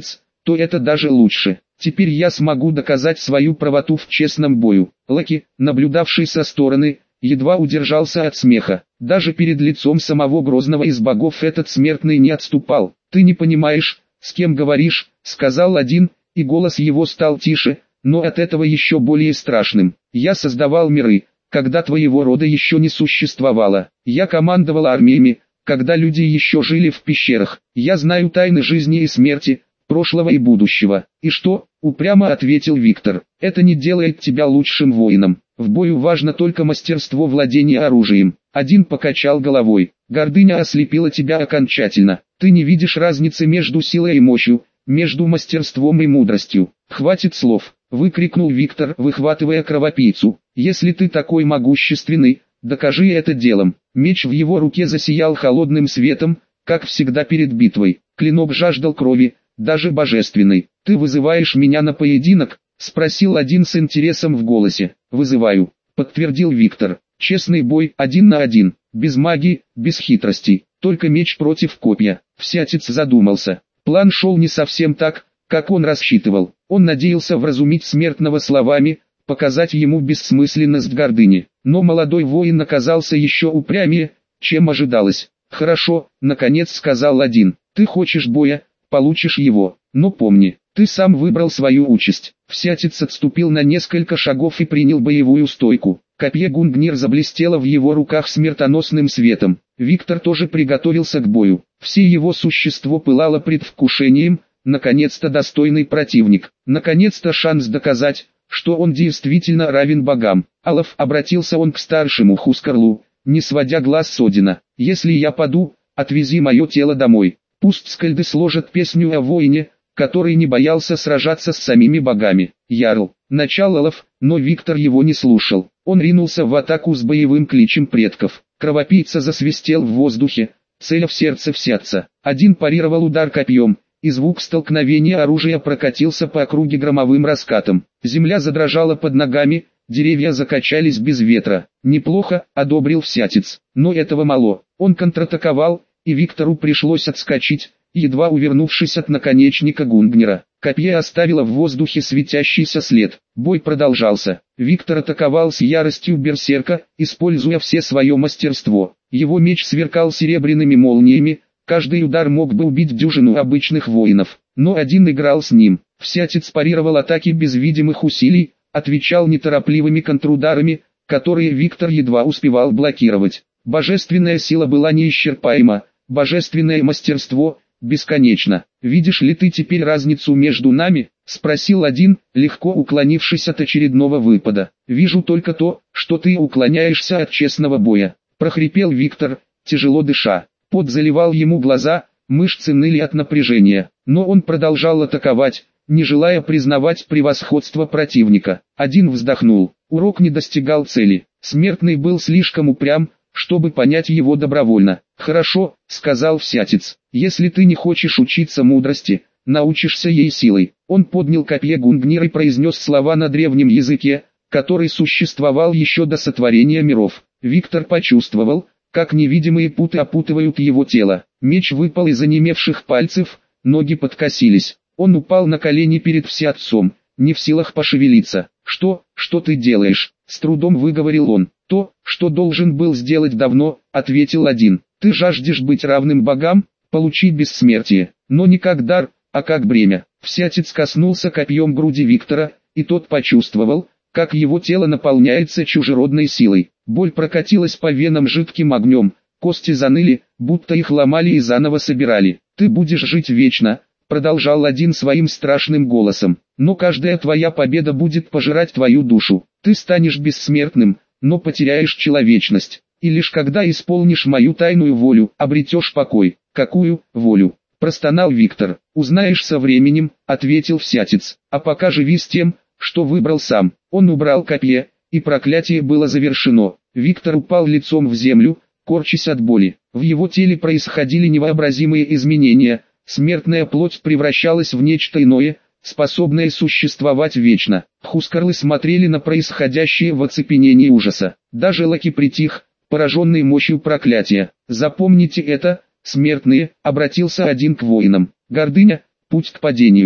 то это даже лучше. Теперь я смогу доказать свою правоту в честном бою. Лаки, наблюдавший со стороны, едва удержался от смеха. Даже перед лицом самого грозного из богов этот смертный не отступал. «Ты не понимаешь, с кем говоришь», — сказал один, и голос его стал тише, но от этого еще более страшным. «Я создавал миры, когда твоего рода еще не существовало. Я командовал армиями, когда люди еще жили в пещерах. Я знаю тайны жизни и смерти, прошлого и будущего». «И что?» — упрямо ответил Виктор. «Это не делает тебя лучшим воином. В бою важно только мастерство владения оружием». Один покачал головой. «Гордыня ослепила тебя окончательно. Ты не видишь разницы между силой и мощью, между мастерством и мудростью». «Хватит слов!» — выкрикнул Виктор, выхватывая кровопийцу. «Если ты такой могущественный, докажи это делом». Меч в его руке засиял холодным светом, как всегда перед битвой. Клинок жаждал крови, даже божественной. «Ты вызываешь меня на поединок?» — спросил один с интересом в голосе. «Вызываю», — подтвердил Виктор. «Честный бой, 1 на 1, без магии, без хитростей, только меч против копья». Всятец задумался. План шел не совсем так, как он рассчитывал. Он надеялся вразумить смертного словами, показать ему бессмысленность гордыни. Но молодой воин оказался еще упрямее, чем ожидалось. «Хорошо», — наконец сказал один. «Ты хочешь боя, получишь его, но помни, ты сам выбрал свою участь». Всятец отступил на несколько шагов и принял боевую стойку. Копье Гунгнир заблестело в его руках смертоносным светом. Виктор тоже приготовился к бою. Все его существо пылало предвкушением, наконец-то достойный противник, наконец-то шанс доказать, что он действительно равен богам. «Алов», — обратился он к старшему Хускарлу, не сводя глаз с Одина, — «если я паду, отвези мое тело домой. Пусть скальды сложат песню о воине, который не боялся сражаться с самими богами». Ярл начал Алов, но Виктор его не слушал. Он ринулся в атаку с боевым кличем предков. Кровопийца засвистел в воздухе, целя в сердце Всятца. Один парировал удар копьем, и звук столкновения оружия прокатился по округе громовым раскатом. Земля задрожала под ногами, деревья закачались без ветра. «Неплохо», — одобрил Всятец, — «но этого мало». Он контратаковал, и Виктору пришлось отскочить, едва увернувшись от наконечника Гунгнира. Копье оставило в воздухе светящийся след. Бой продолжался. Виктор атаковал с яростью берсерка, используя все свое мастерство. Его меч сверкал серебряными молниями, каждый удар мог бы убить дюжину обычных воинов, но один играл с ним. Всятец парировал атаки без видимых усилий, отвечал неторопливыми контрударами, которые Виктор едва успевал блокировать. Божественная сила была неисчерпаема, божественное мастерство – бесконечно. «Видишь ли ты теперь разницу между нами?» – спросил один, легко уклонившись от очередного выпада. «Вижу только то, что ты уклоняешься от честного боя», – прохрипел Виктор, тяжело дыша. Пот заливал ему глаза, мышцы ныли от напряжения, но он продолжал атаковать, не желая признавать превосходство противника. Один вздохнул. Урок не достигал цели. Смертный был слишком упрям, чтобы понять его добровольно. «Хорошо», — сказал Всятец, — «если ты не хочешь учиться мудрости, научишься ей силой». Он поднял копье Гунгнир и произнес слова на древнем языке, который существовал еще до сотворения миров. Виктор почувствовал, как невидимые путы опутывают его тело. Меч выпал из онемевших пальцев, ноги подкосились. Он упал на колени перед Всятцом, не в силах пошевелиться. «Что ты делаешь?» — с трудом выговорил он. «То, что должен был сделать давно», — ответил один. «Ты жаждешь быть равным богам? Получи бессмертие, но не как дар, а как бремя». Всятец коснулся копьем груди Виктора, и тот почувствовал, как его тело наполняется чужеродной силой. Боль прокатилась по венам жидким огнем, кости заныли, будто их ломали и заново собирали. «Ты будешь жить вечно», — продолжал один своим страшным голосом, — «но каждая твоя победа будет пожирать твою душу. Ты станешь бессмертным, но потеряешь человечность, и лишь когда исполнишь мою тайную волю, обретешь покой». «Какую волю?» — простонал Виктор. «Узнаешь со временем», — ответил Всятец, — «а пока живи с тем, что выбрал сам». Он убрал копье, и проклятие было завершено. Виктор упал лицом в землю, корчась от боли. В его теле происходили невообразимые изменения, смертная плоть превращалась в нечто иное, способное существовать вечно. Хускарлы смотрели на происходящее в оцепенении ужаса. Даже Лаки притих, пораженный мощью проклятия. «Запомните это, смертные», — обратился один к воинам. «Гордыня — путь к падению. Кто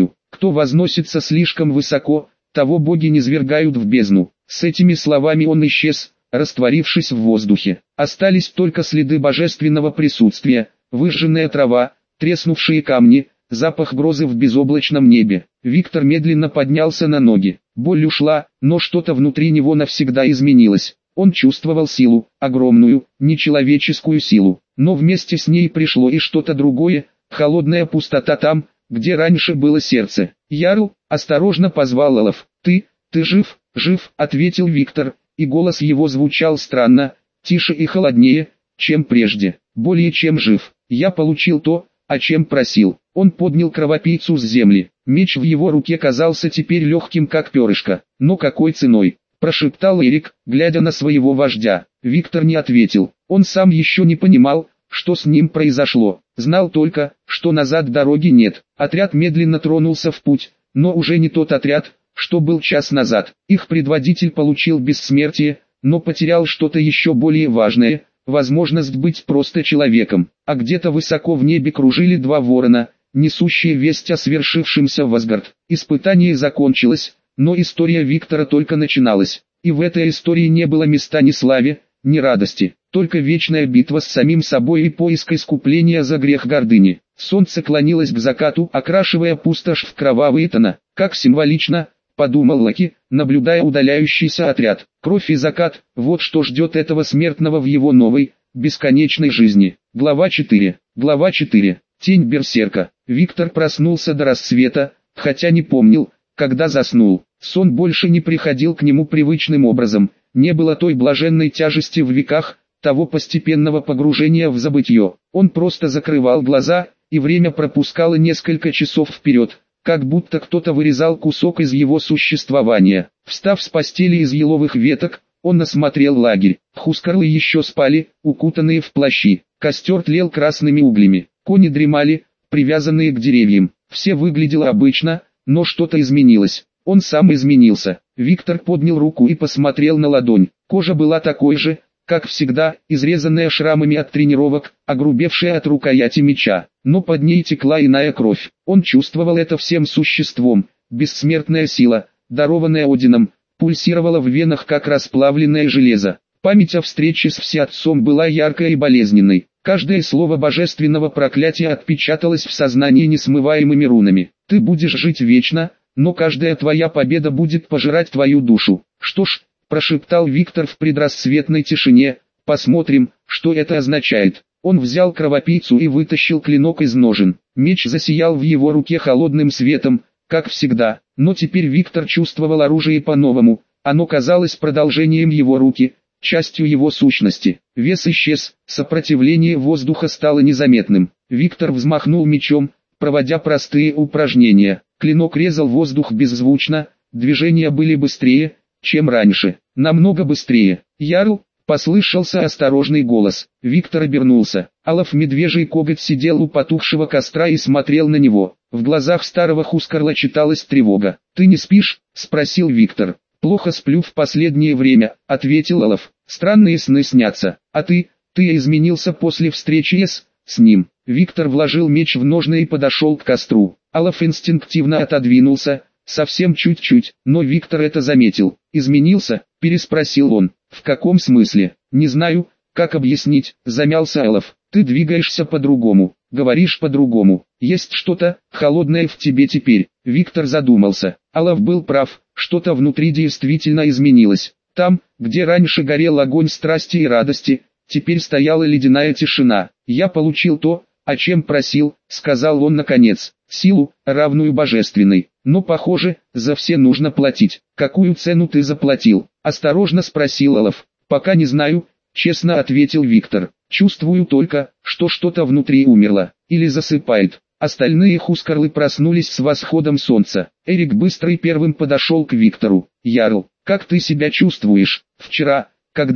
кто возносится слишком высоко, того боги низвергают в бездну. С этими словами он исчез, растворившись в воздухе. Остались только следы божественного присутствия, выжженная трава, треснувшие камни, запах грозы в безоблачном небе. Виктор медленно поднялся на ноги. Боль ушла, но что-то внутри него навсегда изменилось. Он чувствовал силу, огромную, нечеловеческую силу. Но вместе с ней пришло и что-то другое, холодная пустота там, где раньше было сердце. «Ярл», — осторожно позвал Олаф. «Ты жив?» «Жив», — ответил Виктор, и голос его звучал странно, тише и холоднее, чем прежде. «Более чем жив. Я получил то, о чем просил». Он поднял кровопийцу с земли. Меч в его руке казался теперь легким как перышко. «Но какой ценой?» — прошептал Эрик, глядя на своего вождя. Виктор не ответил. Он сам еще не понимал, что с ним произошло. Знал только, что назад дороги нет. Отряд медленно тронулся в путь, но уже не тот отряд, что был час назад. Их предводитель получил бессмертие, но потерял что-то еще более важное — возможность быть просто человеком. А где-то высоко в небе кружили два ворона, несущие весть о свершившемся в Асгард. Испытание закончилось, но история Виктора только начиналась. И в этой истории не было места ни славе, ни радости, только вечная битва с самим собой и поиск искупления за грех гордыни. Солнце клонилось к закату, окрашивая пустошь в кровавые тона. Как символично, подумал Локи, наблюдая удаляющийся отряд. Кровь и закат — вот что ждет этого смертного в его новой, бесконечной жизни. Глава 4. Глава 4. Тень берсерка. Виктор проснулся до рассвета, хотя не помнил, когда заснул. Сон больше не приходил к нему привычным образом, не было той блаженной тяжести в веках, того постепенного погружения в забытье. Он просто закрывал глаза, и время пропускало несколько часов вперед, как будто кто-то вырезал кусок из его существования. Встав с постели из еловых веток, он осмотрел лагерь. Хускарлы еще спали, укутанные в плащи. Костер тлел красными углями. Кони дремали, привязанные к деревьям. Все выглядело обычно, но что-то изменилось. Он сам изменился. Виктор поднял руку и посмотрел на ладонь. Кожа была такой же, как всегда, изрезанная шрамами от тренировок, огрубевшая от рукояти меча. Но под ней текла иная кровь. Он чувствовал это всем существом. Бессмертная сила, дарованная Одином, пульсировала в венах, как расплавленное железо. Память о встрече с Всеотцом была яркой и болезненной. Каждое слово божественного проклятия отпечаталось в сознании несмываемыми рунами. «Ты будешь жить вечно, но каждая твоя победа будет пожирать твою душу». «Что ж», — прошептал Виктор в предрассветной тишине, — «посмотрим, что это означает». Он взял кровопийцу и вытащил клинок из ножен. Меч засиял в его руке холодным светом, как всегда, но теперь Виктор чувствовал оружие по-новому. Оно казалось продолжением его руки, частью его сущности. Вес исчез, сопротивление воздуха стало незаметным. Виктор взмахнул мечом, проводя простые упражнения. Клинок резал воздух беззвучно, движения были быстрее, чем раньше, намного быстрее. «Ярл!» — послышался осторожный голос. Виктор обернулся. Олаф Медвежий Коготь сидел у потухшего костра и смотрел на него. В глазах старого Хускарла читалась тревога. «Ты не спишь?» — спросил Виктор. «Плохо сплю в последнее время», — ответил Олаф. «Странные сны снятся. А ты изменился после встречи с ним». Виктор вложил меч в ножны и подошел к костру. Олаф инстинктивно отодвинулся, совсем чуть-чуть, но Виктор это заметил. «Изменился?» — переспросил он. «В каком смысле?» «Не знаю, как объяснить», — замялся Олаф. «Ты двигаешься по-другому, говоришь по-другому. Есть что-то холодное в тебе теперь». Виктор задумался. Олаф был прав, что-то внутри действительно изменилось. Там, где раньше горел огонь страсти и радости, теперь стояла ледяная тишина. «Я получил то, о чем просил», — сказал он наконец. «Силу, равную божественной. Но, похоже, за все нужно платить». «Какую цену ты заплатил?» — осторожно спросил Олаф. «Пока не знаю», — честно ответил Виктор. «Чувствую только, что что-то внутри умерло, или засыпает». Остальные Хускарлы проснулись с восходом солнца. Эрик быстро и первым подошел к Виктору. «Ярл, как ты себя чувствуешь? Вчера,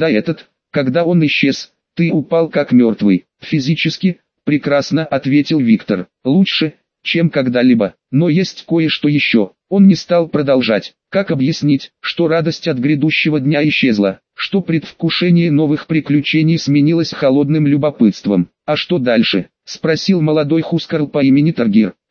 когда он исчез, ты упал как мертвый». «Физически, прекрасно», — ответил Виктор. «Лучше, чем когда-либо. Но есть кое-что еще». Он не стал продолжать. Как объяснить, что радость от грядущего дня исчезла, что предвкушение новых приключений сменилось холодным любопытством? «А что дальше?» — спросил молодой Хускарл по имени Таргир.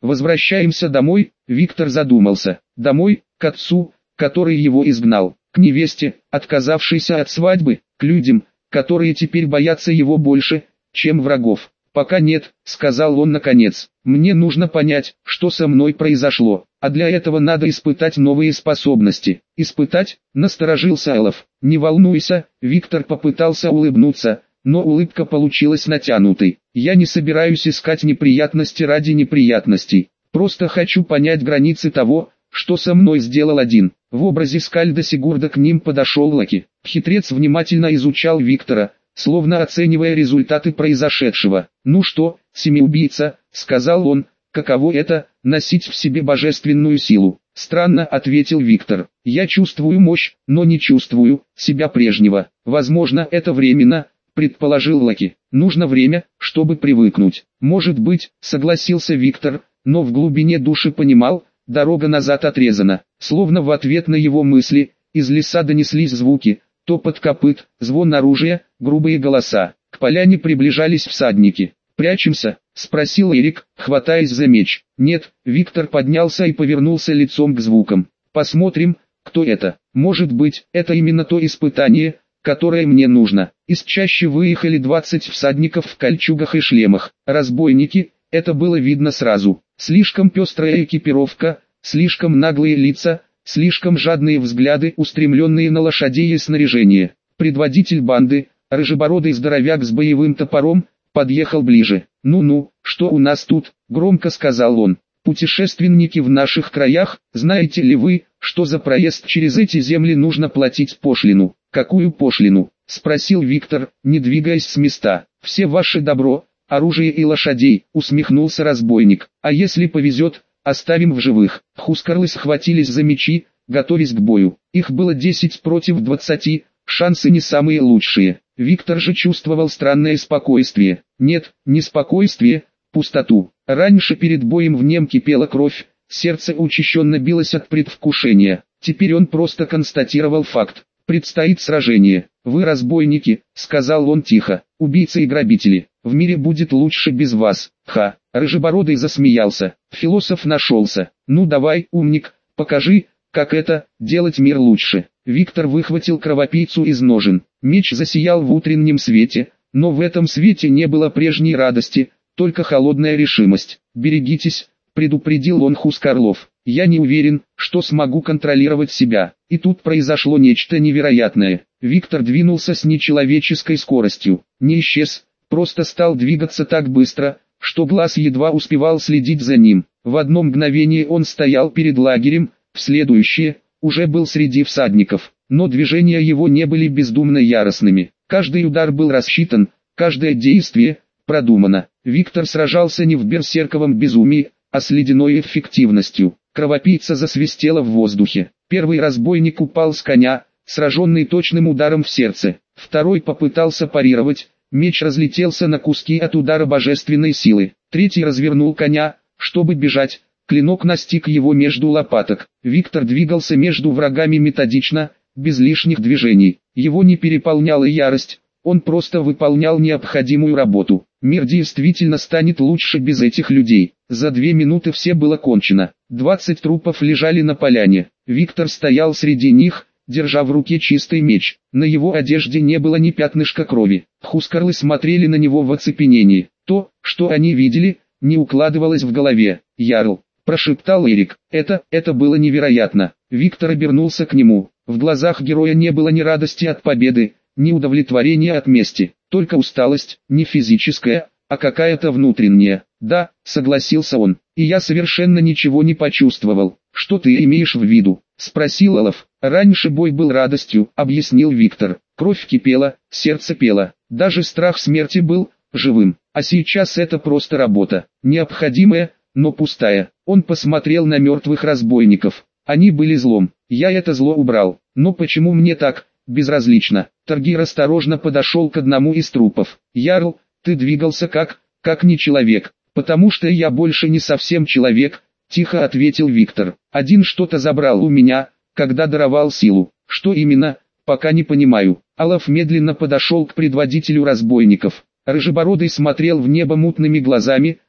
Возвращаемся домой, Виктор задумался. Домой, к отцу, который его изгнал, к невесте, отказавшейся от свадьбы, к людям, которые теперь боятся его больше, чем врагов. «Пока нет», — сказал он наконец. «Мне нужно понять, что со мной произошло, а для этого надо испытать новые способности». «Испытать?» — насторожился Элов. «Не волнуйся», — Виктор попытался улыбнуться, но улыбка получилась натянутой. «Я не собираюсь искать неприятности ради неприятностей. Просто хочу понять границы того, что со мной сделал один». В образе Скальда Сигурда к ним подошел Локи. Хитрец внимательно изучал Виктора, словно оценивая результаты произошедшего. «Ну что, семиубийца», — сказал он, — «каково это, носить в себе божественную силу?» «Странно», — ответил Виктор. «Я чувствую мощь, но не чувствую себя прежнего. Возможно, это временно», — предположил Локи. «Нужно время, чтобы привыкнуть». «Может быть», — согласился Виктор, но в глубине души понимал, дорога назад отрезана. Словно в ответ на его мысли, из леса донеслись звуки, топот копыт, звон оружия, грубые голоса. К поляне приближались всадники. «Прячемся?» — спросил Эрик, хватаясь за меч. «Нет», — Виктор поднялся и повернулся лицом к звукам. «Посмотрим, кто это. Может быть, это именно то испытание, которое мне нужно». Из чащи выехали 20 всадников в кольчугах и шлемах. Разбойники, это было видно сразу. Слишком пестрая экипировка, слишком наглые лица, слишком жадные взгляды, устремленные на лошадей и снаряжение. Предводитель банды, рыжебородый здоровяк с боевым топором, подъехал ближе. «Ну-ну, что у нас тут?» — громко сказал он. «Путешественники в наших краях, знаете ли вы, что за проезд через эти земли нужно платить пошлину?» «Какую пошлину?» — спросил Виктор, не двигаясь с места. «Все ваше добро, оружие и лошадей», — усмехнулся разбойник. «А если повезет, оставим в живых». Хускарлы схватились за мечи, готовясь к бою. Их было 10 против 20, шансы не самые лучшие. Виктор же чувствовал странное спокойствие. Нет, не спокойствие, пустоту. Раньше перед боем в нем кипела кровь, сердце учащенно билось от предвкушения. Теперь он просто констатировал факт. «Предстоит сражение. Вы разбойники», — сказал он тихо, — «убийцы и грабители. В мире будет лучше без вас». «Ха!» — рыжебородый засмеялся. Философ нашелся. «Ну давай, умник, покажи, как это, делать мир лучше». Виктор выхватил кровопийцу из ножен. Меч засиял в утреннем свете, но в этом свете не было прежней радости, только холодная решимость. «Берегитесь», — предупредил он Хускарлов. «Я не уверен, что смогу контролировать себя». И тут произошло нечто невероятное. Виктор двинулся с нечеловеческой скоростью. Не исчез, просто стал двигаться так быстро, что глаз едва успевал следить за ним. В одно мгновение он стоял перед лагерем, в следующее уже был среди всадников. Но движения его не были бездумно яростными. Каждый удар был рассчитан, каждое действие продумано. Виктор сражался не в берсерковом безумии, а с ледяной эффективностью. Кровопийца засвистела в воздухе. Первый разбойник упал с коня, сраженный точным ударом в сердце. Второй попытался парировать, меч разлетелся на куски от удара божественной силы. Третий развернул коня, чтобы бежать, клинок настиг его между лопаток. Виктор двигался между врагами методично, без лишних движений. Его не переполняла ярость, он просто выполнял необходимую работу. Мир действительно станет лучше без этих людей. За 2 минуты все было кончено. 20 трупов лежали на поляне. Виктор стоял среди них, держа в руке чистый меч. На его одежде не было ни пятнышка крови. Хускарлы смотрели на него в оцепенении. То, что они видели, не укладывалось в голове. «Ярл», — прошептал Эрик. Это было невероятно. Виктор обернулся к нему. В глазах героя не было ни радости от победы, ни удовлетворения от мести. Только усталость, не физическая, а какая-то внутренняя. «Да», — согласился он, — «и я совершенно ничего не почувствовал». «Что ты имеешь в виду?» — спросил Олаф. «Раньше бой был радостью», — объяснил Виктор. «Кровь кипела, сердце пело, даже страх смерти был живым. А сейчас это просто работа, необходимая, но пустая». Он посмотрел на мертвых разбойников. Они были злом. Я это зло убрал. Но почему мне так безразлично? Таргир осторожно подошел к одному из трупов. «Ярл, ты двигался как не человек». «Потому что я больше не совсем человек», — тихо ответил Виктор. «Один что-то забрал у меня, когда даровал силу. Что именно, пока не понимаю». Олаф медленно подошел к предводителю разбойников. Рыжебородый смотрел в небо мутными глазами,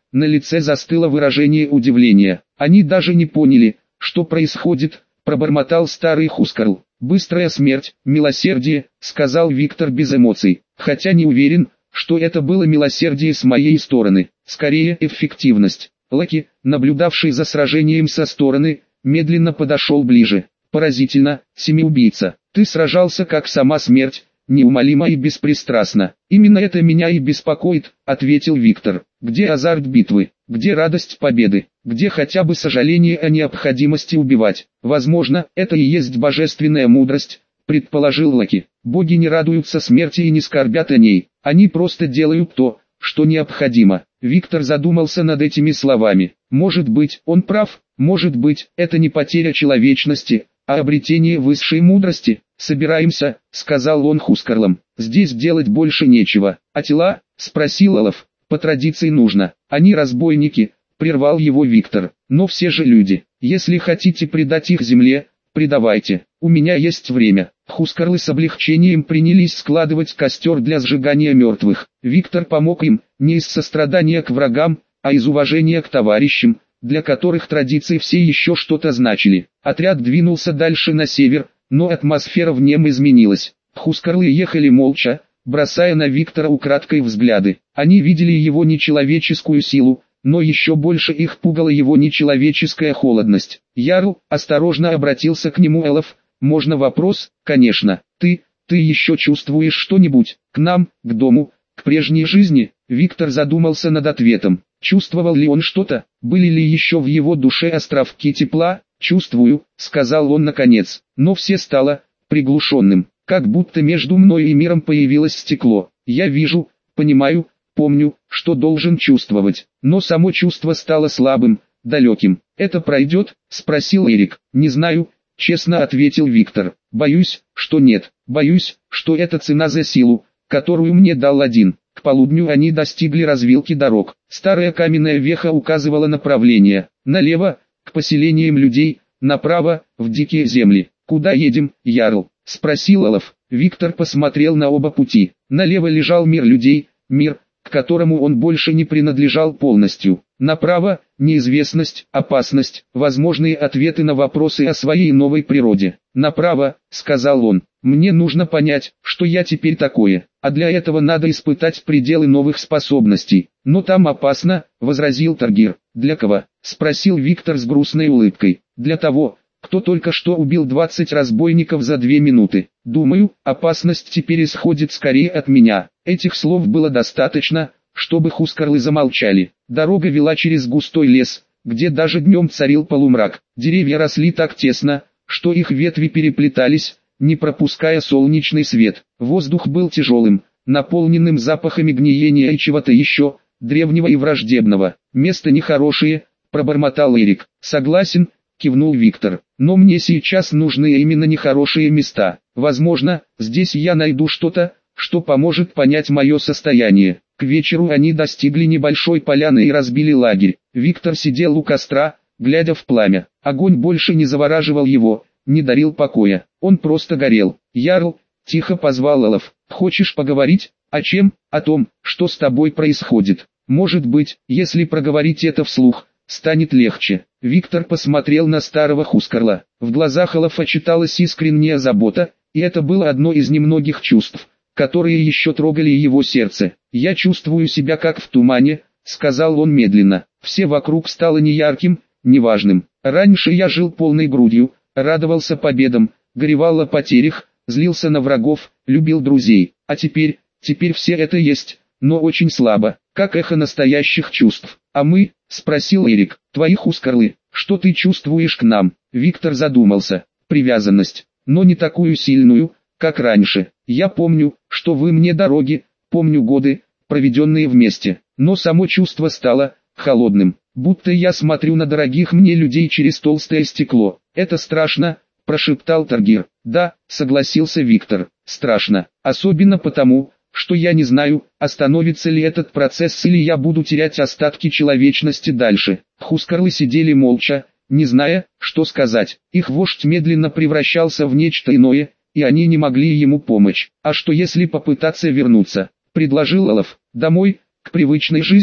на лице застыло выражение удивления. Они даже не поняли, что происходит, пробормотал старый Хускарл. «Быстрая смерть, милосердие», — сказал Виктор без эмоций, хотя не уверен, что это было милосердие с моей стороны, скорее эффективность. Лаки, наблюдавший за сражением со стороны, медленно подошел ближе. «Поразительно, семиубийца, ты сражался как сама смерть, неумолимо и беспристрастно. Именно это меня и беспокоит», — ответил Виктор. «Где азарт битвы? Где радость победы? Где хотя бы сожаление о необходимости убивать? Возможно, это и есть божественная мудрость», — предположил Лаки. «Боги не радуются смерти и не скорбят о ней. Они просто делают то, что необходимо». Виктор задумался над этими словами. Может быть, он прав, может быть, это не потеря человечности, а обретение высшей мудрости. «Собираемся», — сказал он Хускарлам. «Здесь делать больше нечего». «А тела?» — спросил Олаф. «По традиции нужно. Они разбойники», — прервал его Виктор. «Но все же люди. Если хотите предать их земле, предавайте. У меня есть время». Хускарлы с облегчением принялись складывать костер для сжигания мертвых. Виктор помог им, не из сострадания к врагам, а из уважения к товарищам, для которых традиции все еще что-то значили. Отряд двинулся дальше на север, но атмосфера в нем изменилась. Хускарлы ехали молча, бросая на Виктора украдкой взгляды. Они видели его нечеловеческую силу, но еще больше их пугала его нечеловеческая холодность. «Ярл», — осторожно обратился к нему Элоф, — «можно вопрос?» «Конечно. Ты еще чувствуешь что-нибудь? К нам, к дому, к прежней жизни?» Виктор задумался над ответом. Чувствовал ли он что-то? Были ли еще в его душе островки тепла? «Чувствую», — сказал он наконец, но все стало приглушенным, как будто между мной и миром появилось стекло. Я вижу, понимаю, помню, что должен чувствовать, но само чувство стало слабым, далеким. «Это пройдет?» — спросил Эрик. «Не знаю», — честно ответил Виктор. «Боюсь, что нет. Боюсь, что это цена за силу, которую мне дал один». К полудню они достигли развилки дорог. Старая каменная веха указывала направление. Налево, к поселениям людей, направо, в дикие земли. «Куда едем, Ярл?» — спросил Олаф. Виктор посмотрел на оба пути. Налево лежал мир людей, мир, к которому он больше не принадлежал полностью. Направо — неизвестность, опасность, возможные ответы на вопросы о своей новой природе. «Направо», — сказал он, — «мне нужно понять, что я теперь такое, а для этого надо испытать пределы новых способностей». «Но там опасно», — возразил Таргир. «Для кого?» — спросил Виктор с грустной улыбкой. «Для того, кто только что убил 20 разбойников за 2 минуты. Думаю, опасность теперь исходит скорее от меня». Этих слов было достаточно, чтобы Хускарлы замолчали. Дорога вела через густой лес, где даже днем царил полумрак. Деревья росли так тесно, что их ветви переплетались, не пропуская солнечный свет. Воздух был тяжелым, наполненным запахами гниения и чего-то еще, древнего и враждебного. «Место нехорошее», — пробормотал Эрик. «Согласен», — кивнул Виктор. «Но мне сейчас нужны именно нехорошие места. Возможно, здесь я найду что-то, что поможет понять мое состояние». К вечеру они достигли небольшой поляны и разбили лагерь. Виктор сидел у костра, глядя в пламя. Огонь больше не завораживал его, не дарил покоя. Он просто горел. «Ярл», — тихо позвал Олаф, — «хочешь поговорить?» «О чем?» «О том, что с тобой происходит. Может быть, если проговорить это вслух, станет легче». Виктор посмотрел на старого Хускарла. В глазах Олафа читалась искренняя забота, и это было одно из немногих чувств, которые еще трогали его сердце. «Я чувствую себя как в тумане», — сказал он медленно. «Все вокруг стало неярким, неважным. Раньше я жил полной грудью, радовался победам, горевал о потерях, злился на врагов, любил друзей. А теперь все это есть, но очень слабо, как эхо настоящих чувств». «А мы?» — спросил Эрик. «Твои Хускарлы, что ты чувствуешь к нам?» Виктор задумался. «Привязанность, но не такую сильную, как раньше. Я помню, что вы мне дороги, помню годы, проведенные вместе, но само чувство стало холодным, будто я смотрю на дорогих мне людей через толстое стекло. Это страшно», — прошептал Таргир. «Да», — согласился Виктор, — «страшно, особенно потому, что я не знаю, остановится ли этот процесс или я буду терять остатки человечности дальше». Хускарлы сидели молча, не зная, что сказать. Их вождь медленно превращался в нечто иное, и они не могли ему помочь. «А что если попытаться вернуться?» — предложил Олаф. «Домой, к привычной жизни?»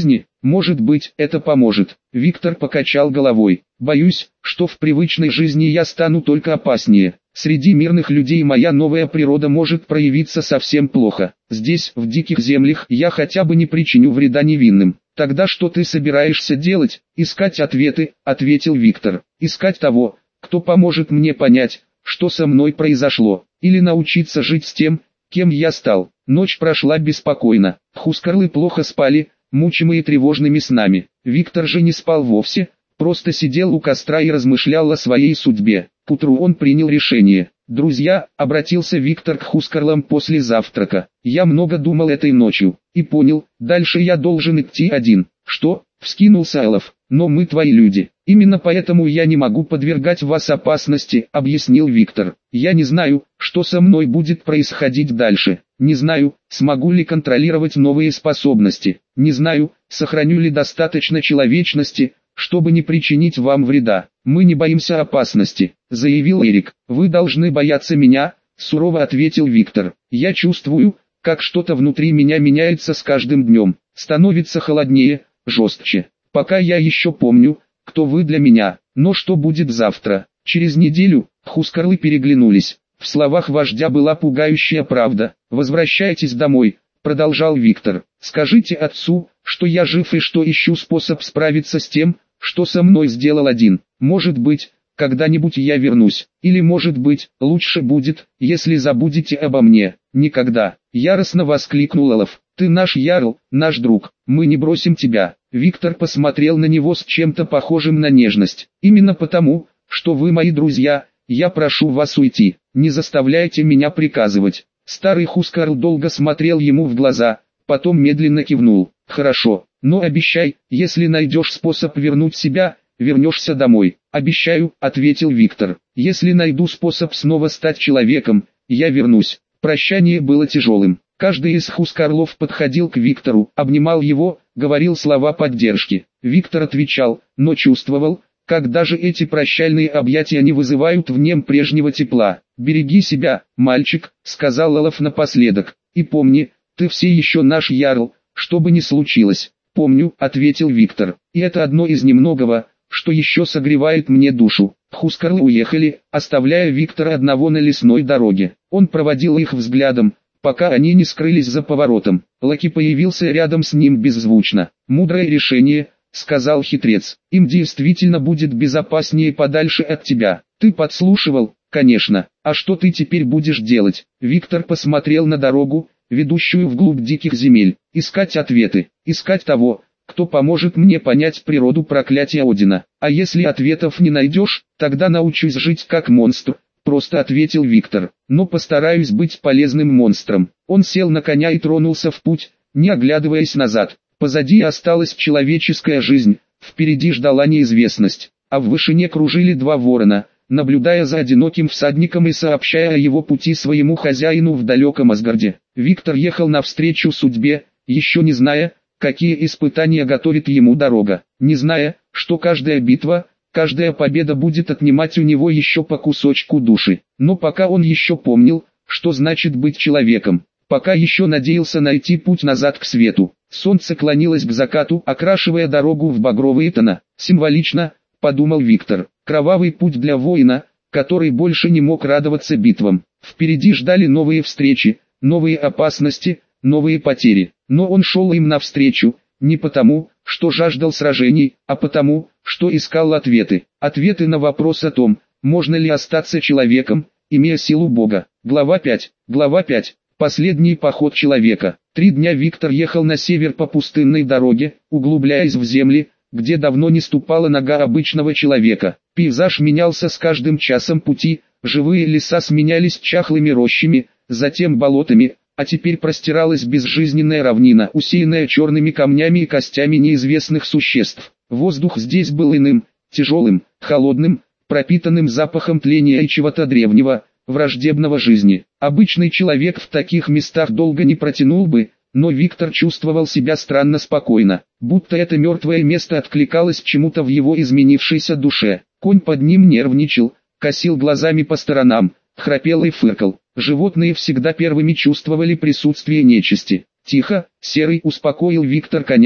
Может быть, это поможет. Виктор покачал головой. Боюсь, что в привычной жизни я стану только опаснее. Среди мирных людей моя новая природа может проявиться совсем плохо. Здесь, в диких землях, я хотя бы не причиню вреда невинным. Тогда что ты собираешься делать? Искать ответы, ответил Виктор. Искать того, кто поможет мне понять, что со мной произошло, или научиться жить с тем, кем я стал. Ночь прошла беспокойно. Хускарлы плохо спали, мучимые тревожными снами. Виктор же не спал вовсе, просто сидел у костра и размышлял о своей судьбе. К утру он принял решение. «Друзья», — обратился Виктор к Хускарлам после завтрака, — «я много думал этой ночью, и понял, дальше я должен идти один». «Что?» — вскинулся Олаф. «Но мы твои люди. Именно поэтому я не могу подвергать вас опасности», — объяснил Виктор. «Я не знаю, что со мной будет происходить дальше. Не знаю, смогу ли контролировать новые способности. Не знаю, сохраню ли достаточно человечности, чтобы не причинить вам вреда. Мы не боимся опасности», — заявил Эрик. «Вы должны бояться меня», — сурово ответил Виктор. «Я чувствую, как что-то внутри меня меняется с каждым днем, становится холоднее, жестче. Пока я еще помню, кто вы для меня, но что будет завтра?» Через неделю Хускарлы переглянулись. В словах вождя была пугающая правда. «Возвращайтесь домой», — продолжал Виктор. «Скажите отцу, что я жив и что ищу способ справиться с тем, что со мной сделал один. Может быть, когда-нибудь я вернусь. Или может быть, лучше будет, если забудете обо мне». «Никогда!» — яростно воскликнул Олаф. «Ты наш ярл, наш друг. Мы не бросим тебя». Виктор посмотрел на него с чем-то похожим на нежность. «Именно потому, что вы мои друзья, я прошу вас уйти. Не заставляйте меня приказывать». Старый Хускарл долго смотрел ему в глаза, потом медленно кивнул. «Хорошо, но обещай, если найдешь способ вернуть себя, вернешься домой». «Обещаю», — ответил Виктор. «Если найду способ снова стать человеком, я вернусь». Прощание было тяжелым. Каждый из Хускарлов подходил к Виктору, обнимал его, говорил слова поддержки. Виктор отвечал, но чувствовал, как даже эти прощальные объятия не вызывают в нем прежнего тепла. «Береги себя, мальчик», — сказал Олаф напоследок. «И помни, ты все еще наш ярл, что бы ни случилось». «Помню», — ответил Виктор. «И это одно из немногого, что еще согревает мне душу». Хускарлы уехали, оставляя Виктора одного на лесной дороге. Он проводил их взглядом, пока они не скрылись за поворотом. Лаки появился рядом с ним беззвучно. «Мудрое решение», — сказал хитрец. «Им действительно будет безопаснее подальше от тебя. Ты подслушивал?» «Конечно. А что ты теперь будешь делать?» Виктор посмотрел на дорогу, ведущую вглубь диких земель. «Искать ответы. Искать того, кто поможет мне понять природу проклятия Одина. А если ответов не найдешь, тогда научусь жить как монстр», — просто ответил Виктор. «Но постараюсь быть полезным монстром». Он сел на коня и тронулся в путь, не оглядываясь назад. Позади осталась человеческая жизнь, впереди ждала неизвестность, а в вышине кружили два ворона, наблюдая за одиноким всадником и сообщая о его пути своему хозяину в далеком Асгарде. Виктор ехал навстречу судьбе, еще не зная, какие испытания готовит ему дорога, не зная, что каждая битва, каждая победа будет отнимать у него еще по кусочку души. Но пока он еще помнил, что значит быть человеком, пока еще надеялся найти путь назад к свету. Солнце клонилось к закату, окрашивая дорогу в багровые тона. «Символично», — подумал Виктор, — «кровавый путь для воина, который больше не мог радоваться битвам». Впереди ждали новые встречи, новые опасности, новые потери. Но он шел им навстречу, не потому, что жаждал сражений, а потому, что искал ответы. Ответы на вопрос о том, можно ли остаться человеком, имея силу Бога. Глава 5. Глава 5. Последний поход человека. 3 дня Виктор ехал на север по пустынной дороге, углубляясь в земли, где давно не ступала нога обычного человека. Пейзаж менялся с каждым часом пути, живые леса сменялись чахлыми рощами, затем болотами, а теперь простиралась безжизненная равнина, усеянная черными камнями и костями неизвестных существ. Воздух здесь был иным, тяжелым, холодным, пропитанным запахом тления и чего-то древнего, враждебного жизни. Обычный человек в таких местах долго не протянул бы, но Виктор чувствовал себя странно спокойно, будто это мертвое место откликалось чему-то в его изменившейся душе. Конь под ним нервничал, косил глазами по сторонам, храпел и фыркал. Животные всегда первыми чувствовали присутствие нечисти. «Тихо, Серый», — успокоил Виктор коня,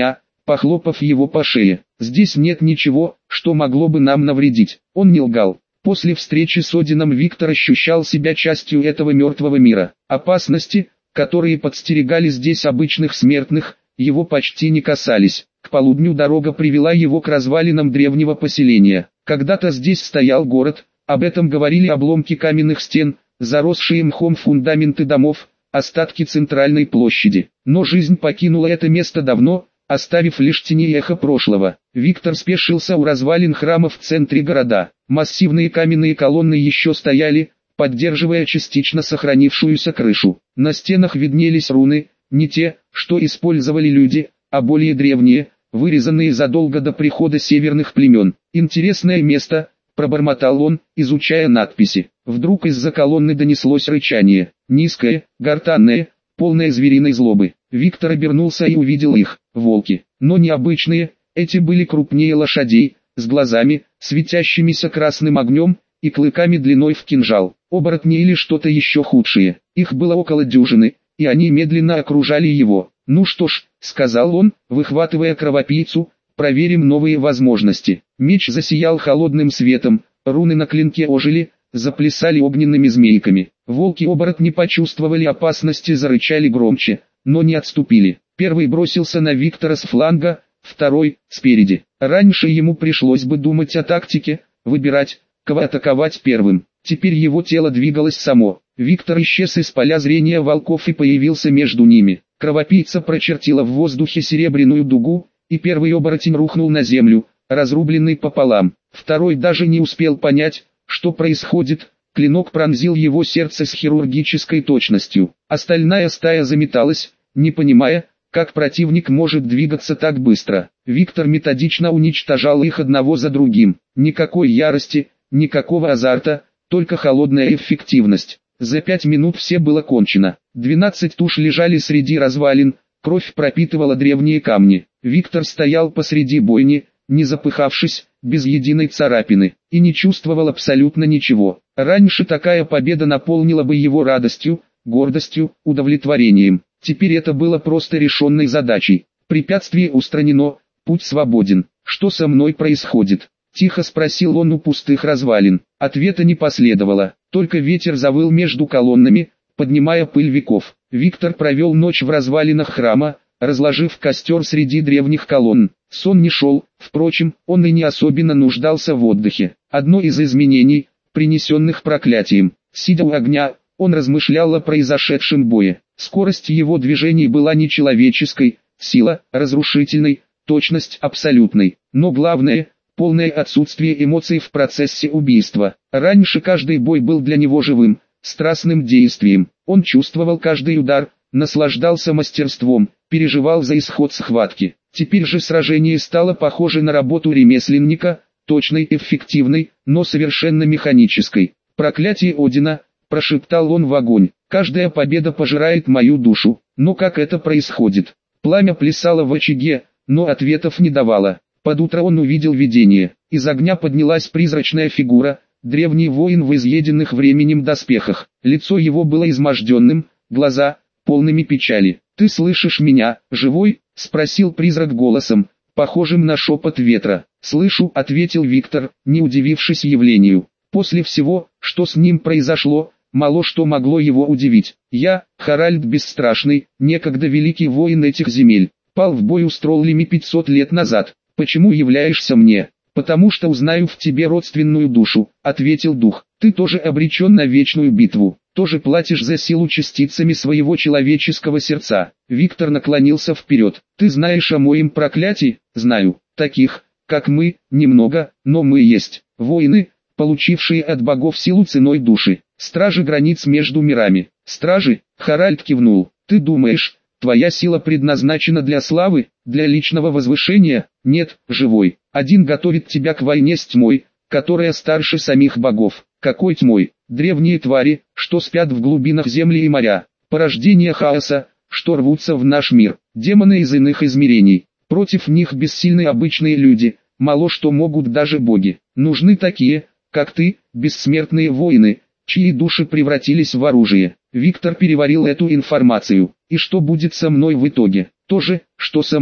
похлопав его по шее. «Здесь нет ничего, что могло бы нам навредить». Он не лгал. После встречи с Одином Виктор ощущал себя частью этого мертвого мира. Опасности, которые подстерегали здесь обычных смертных, его почти не касались. К полудню дорога привела его к развалинам древнего поселения. Когда-то здесь стоял город, об этом говорили обломки каменных стен, заросшие мхом фундаменты домов, остатки центральной площади. Но жизнь покинула это место давно, оставив лишь тени и эхо прошлого. Виктор спешился у развалин храма в центре города. Массивные каменные колонны еще стояли, поддерживая частично сохранившуюся крышу. На стенах виднелись руны, не те, что использовали люди, а более древние, вырезанные задолго до прихода северных племен. «Интересное место», — пробормотал он, изучая надписи. Вдруг из-за колонны донеслось рычание, низкое, гортанное, полное звериной злобы. Виктор обернулся и увидел их, волки, но необычные, эти были крупнее лошадей, с глазами, светящимися красным огнем, и клыками длиной в кинжал. Оборотни или что-то еще худшее. Их было около дюжины, и они медленно окружали его. «Ну что ж», — сказал он, выхватывая кровопийцу, — «проверим новые возможности». Меч засиял холодным светом, руны на клинке ожили, заплясали огненными змейками. Волки-оборотни почувствовали опасность и зарычали громче, но не отступили. Первый бросился на Виктора с фланга, второй — спереди. Раньше ему пришлось бы думать о тактике, выбирать, кого атаковать первым. Теперь его тело двигалось само. Виктор исчез из поля зрения волков и появился между ними. Кровопийца прочертила в воздухе серебряную дугу, и первый оборотень рухнул на землю, разрубленный пополам. Второй даже не успел понять, что происходит. Клинок пронзил его сердце с хирургической точностью. Остальная стая заметалась, не понимая, как противник может двигаться так быстро. Виктор методично уничтожал их одного за другим. Никакой ярости, никакого азарта, только холодная эффективность. За 5 минут все было кончено. 12 туш лежали среди развалин, кровь пропитывала древние камни. Виктор стоял посреди бойни, не запыхавшись, без единой царапины, и не чувствовал абсолютно ничего. Раньше такая победа наполнила бы его радостью, гордостью, удовлетворением. Теперь это было просто решенной задачей. Препятствие устранено, путь свободен. «Что со мной происходит?» — тихо спросил он у пустых развалин. Ответа не последовало, только ветер завыл между колоннами, поднимая пыль веков. Виктор провел ночь в развалинах храма, разложив костер среди древних колонн. Сон не шел, впрочем, он и не особенно нуждался в отдыхе. Одно из изменений, принесенных проклятием. Сидя у огня, он размышлял о произошедшем бое. Скорость его движений была нечеловеческой, сила – разрушительной, точность – абсолютной. Но главное – полное отсутствие эмоций в процессе убийства. Раньше каждый бой был для него живым, страстным действием. Он чувствовал каждый удар, наслаждался мастерством, переживал за исход схватки. Теперь же сражение стало похоже на работу ремесленника, точной, эффективной, но совершенно механической. «Проклятие Одина», – прошептал он в огонь, – «каждая победа пожирает мою душу». Но как это происходит? Пламя плясало в очаге, но ответов не давало. Под утро он увидел видение. Из огня поднялась призрачная фигура, древний воин в изъеденных временем доспехах. Лицо его было изможденным, глаза – полными печали. «Ты слышишь меня, живой?» – спросил призрак голосом, похожим на шепот ветра. «Слышу», – ответил Виктор, не удивившись явлению. После всего, что с ним произошло, мало что могло его удивить. «Я, Харальд Бесстрашный, некогда великий воин этих земель, пал в бою с троллями 500 лет назад. Почему являешься мне?» «Потому что узнаю в тебе родственную душу», — ответил дух. «Ты тоже обречен на вечную битву, тоже платишь за силу частицами своего человеческого сердца». Виктор наклонился вперед. «Ты знаешь о моем проклятии?» «Знаю. Таких, как мы, немного, но мы есть. Воины, получившие от богов силу ценой души. Стражи границ между мирами». «Стражи?» — Харальд кивнул. «Ты думаешь, твоя сила предназначена для славы, для личного возвышения? Нет, живой. Один готовит тебя к войне с тьмой, которая старше самих богов». «Какой тьмой?» «Древние твари, что спят в глубинах земли и моря. Порождение хаоса, что рвутся в наш мир. Демоны из иных измерений. Против них бессильны обычные люди, мало что могут даже боги. Нужны такие, как ты, бессмертные воины, чьи души превратились в оружие». Виктор переварил эту информацию. «И что будет со мной в итоге?» «То же, что со мной»,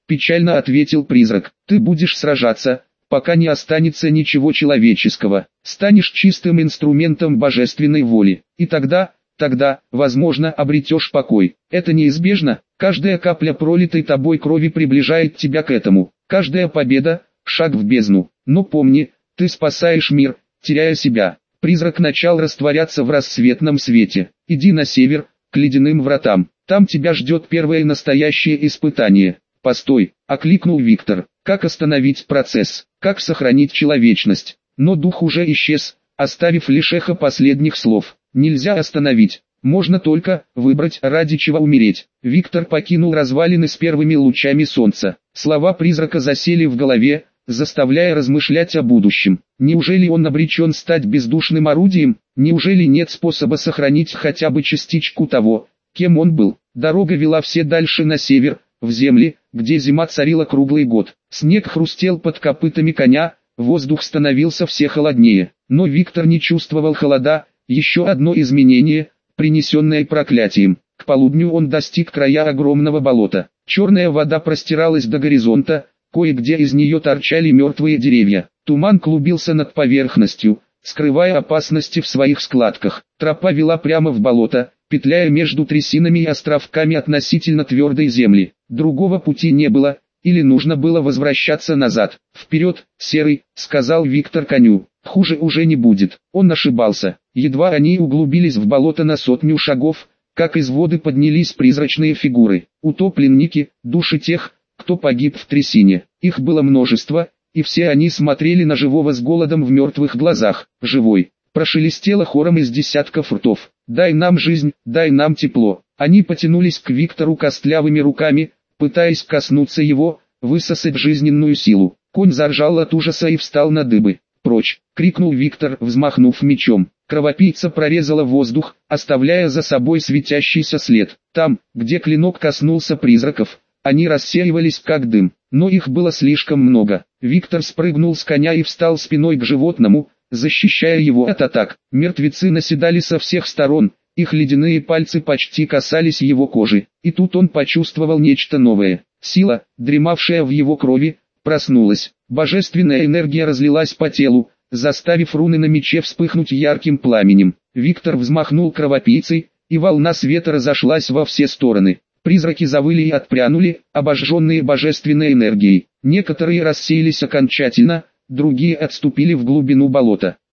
печально ответил призрак. Ты будешь сражаться, пока не останется ничего человеческого. Станешь чистым инструментом божественной воли. И тогда, возможно, обретешь покой. Это неизбежно. Каждая капля пролитой тобой крови приближает тебя к этому. Каждая победа – шаг в бездну. Но помни, ты спасаешь мир, теряя себя. Призрак начал растворяться в рассветном свете. Иди на север, к ледяным вратам. Там тебя ждет первое настоящее испытание. Постой, окликнул Виктор. Как остановить процесс? Как сохранить человечность? Но дух уже исчез, оставив лишь эхо последних слов. Нельзя остановить. Можно только выбрать, ради чего умереть. Виктор покинул развалины с первыми лучами солнца. Слова призрака засели в голове, заставляя размышлять о будущем. Неужели он обречен стать бездушным орудием? Неужели нет способа сохранить хотя бы частичку того, кем он был? Дорога вела все дальше на север, в земли, где зима царила круглый год. Снег хрустел под копытами коня, воздух становился все холоднее. Но Виктор не чувствовал холода. Еще одно изменение, принесенное проклятием. К полудню он достиг края огромного болота. Черная вода простиралась до горизонта, кое-где из нее торчали мертвые деревья. Туман клубился над поверхностью, скрывая опасности в своих складках. Тропа вела прямо в болото, петляя между трясинами и островками относительно твердой земли. Другого пути не было, или нужно было возвращаться назад. «Вперед, Серый», — сказал Виктор коню. «Хуже уже не будет». Он ошибался. Едва они углубились в болото на 100 шагов, как из воды поднялись призрачные фигуры. Утопленники, души тех, кто погиб в трясине. Их было множество, и все они смотрели на живого с голодом в мертвых глазах. «Живой!» прошелестело хором из десятков ртов. «Дай нам жизнь, дай нам тепло». Они потянулись к Виктору костлявыми руками, пытаясь коснуться его, высосать жизненную силу. Конь заржал от ужаса и встал на дыбы. «Прочь!» — крикнул Виктор, взмахнув мечом. Кровопийца прорезала воздух, оставляя за собой светящийся след. Там, где клинок коснулся призраков, они рассеивались как дым, но их было слишком много. Виктор спрыгнул с коня и встал спиной к животному, защищая его от атак. Мертвецы наседали со всех сторон, их ледяные пальцы почти касались его кожи. И тут он почувствовал нечто новое. Сила, дремавшая в его крови, проснулась. Божественная энергия разлилась по телу, заставив руны на мече вспыхнуть ярким пламенем. Виктор взмахнул кровопийцей, и волна света разошлась во все стороны. Призраки завыли и отпрянули, обожженные божественной энергией. Некоторые рассеялись окончательно, другие отступили в глубину болота.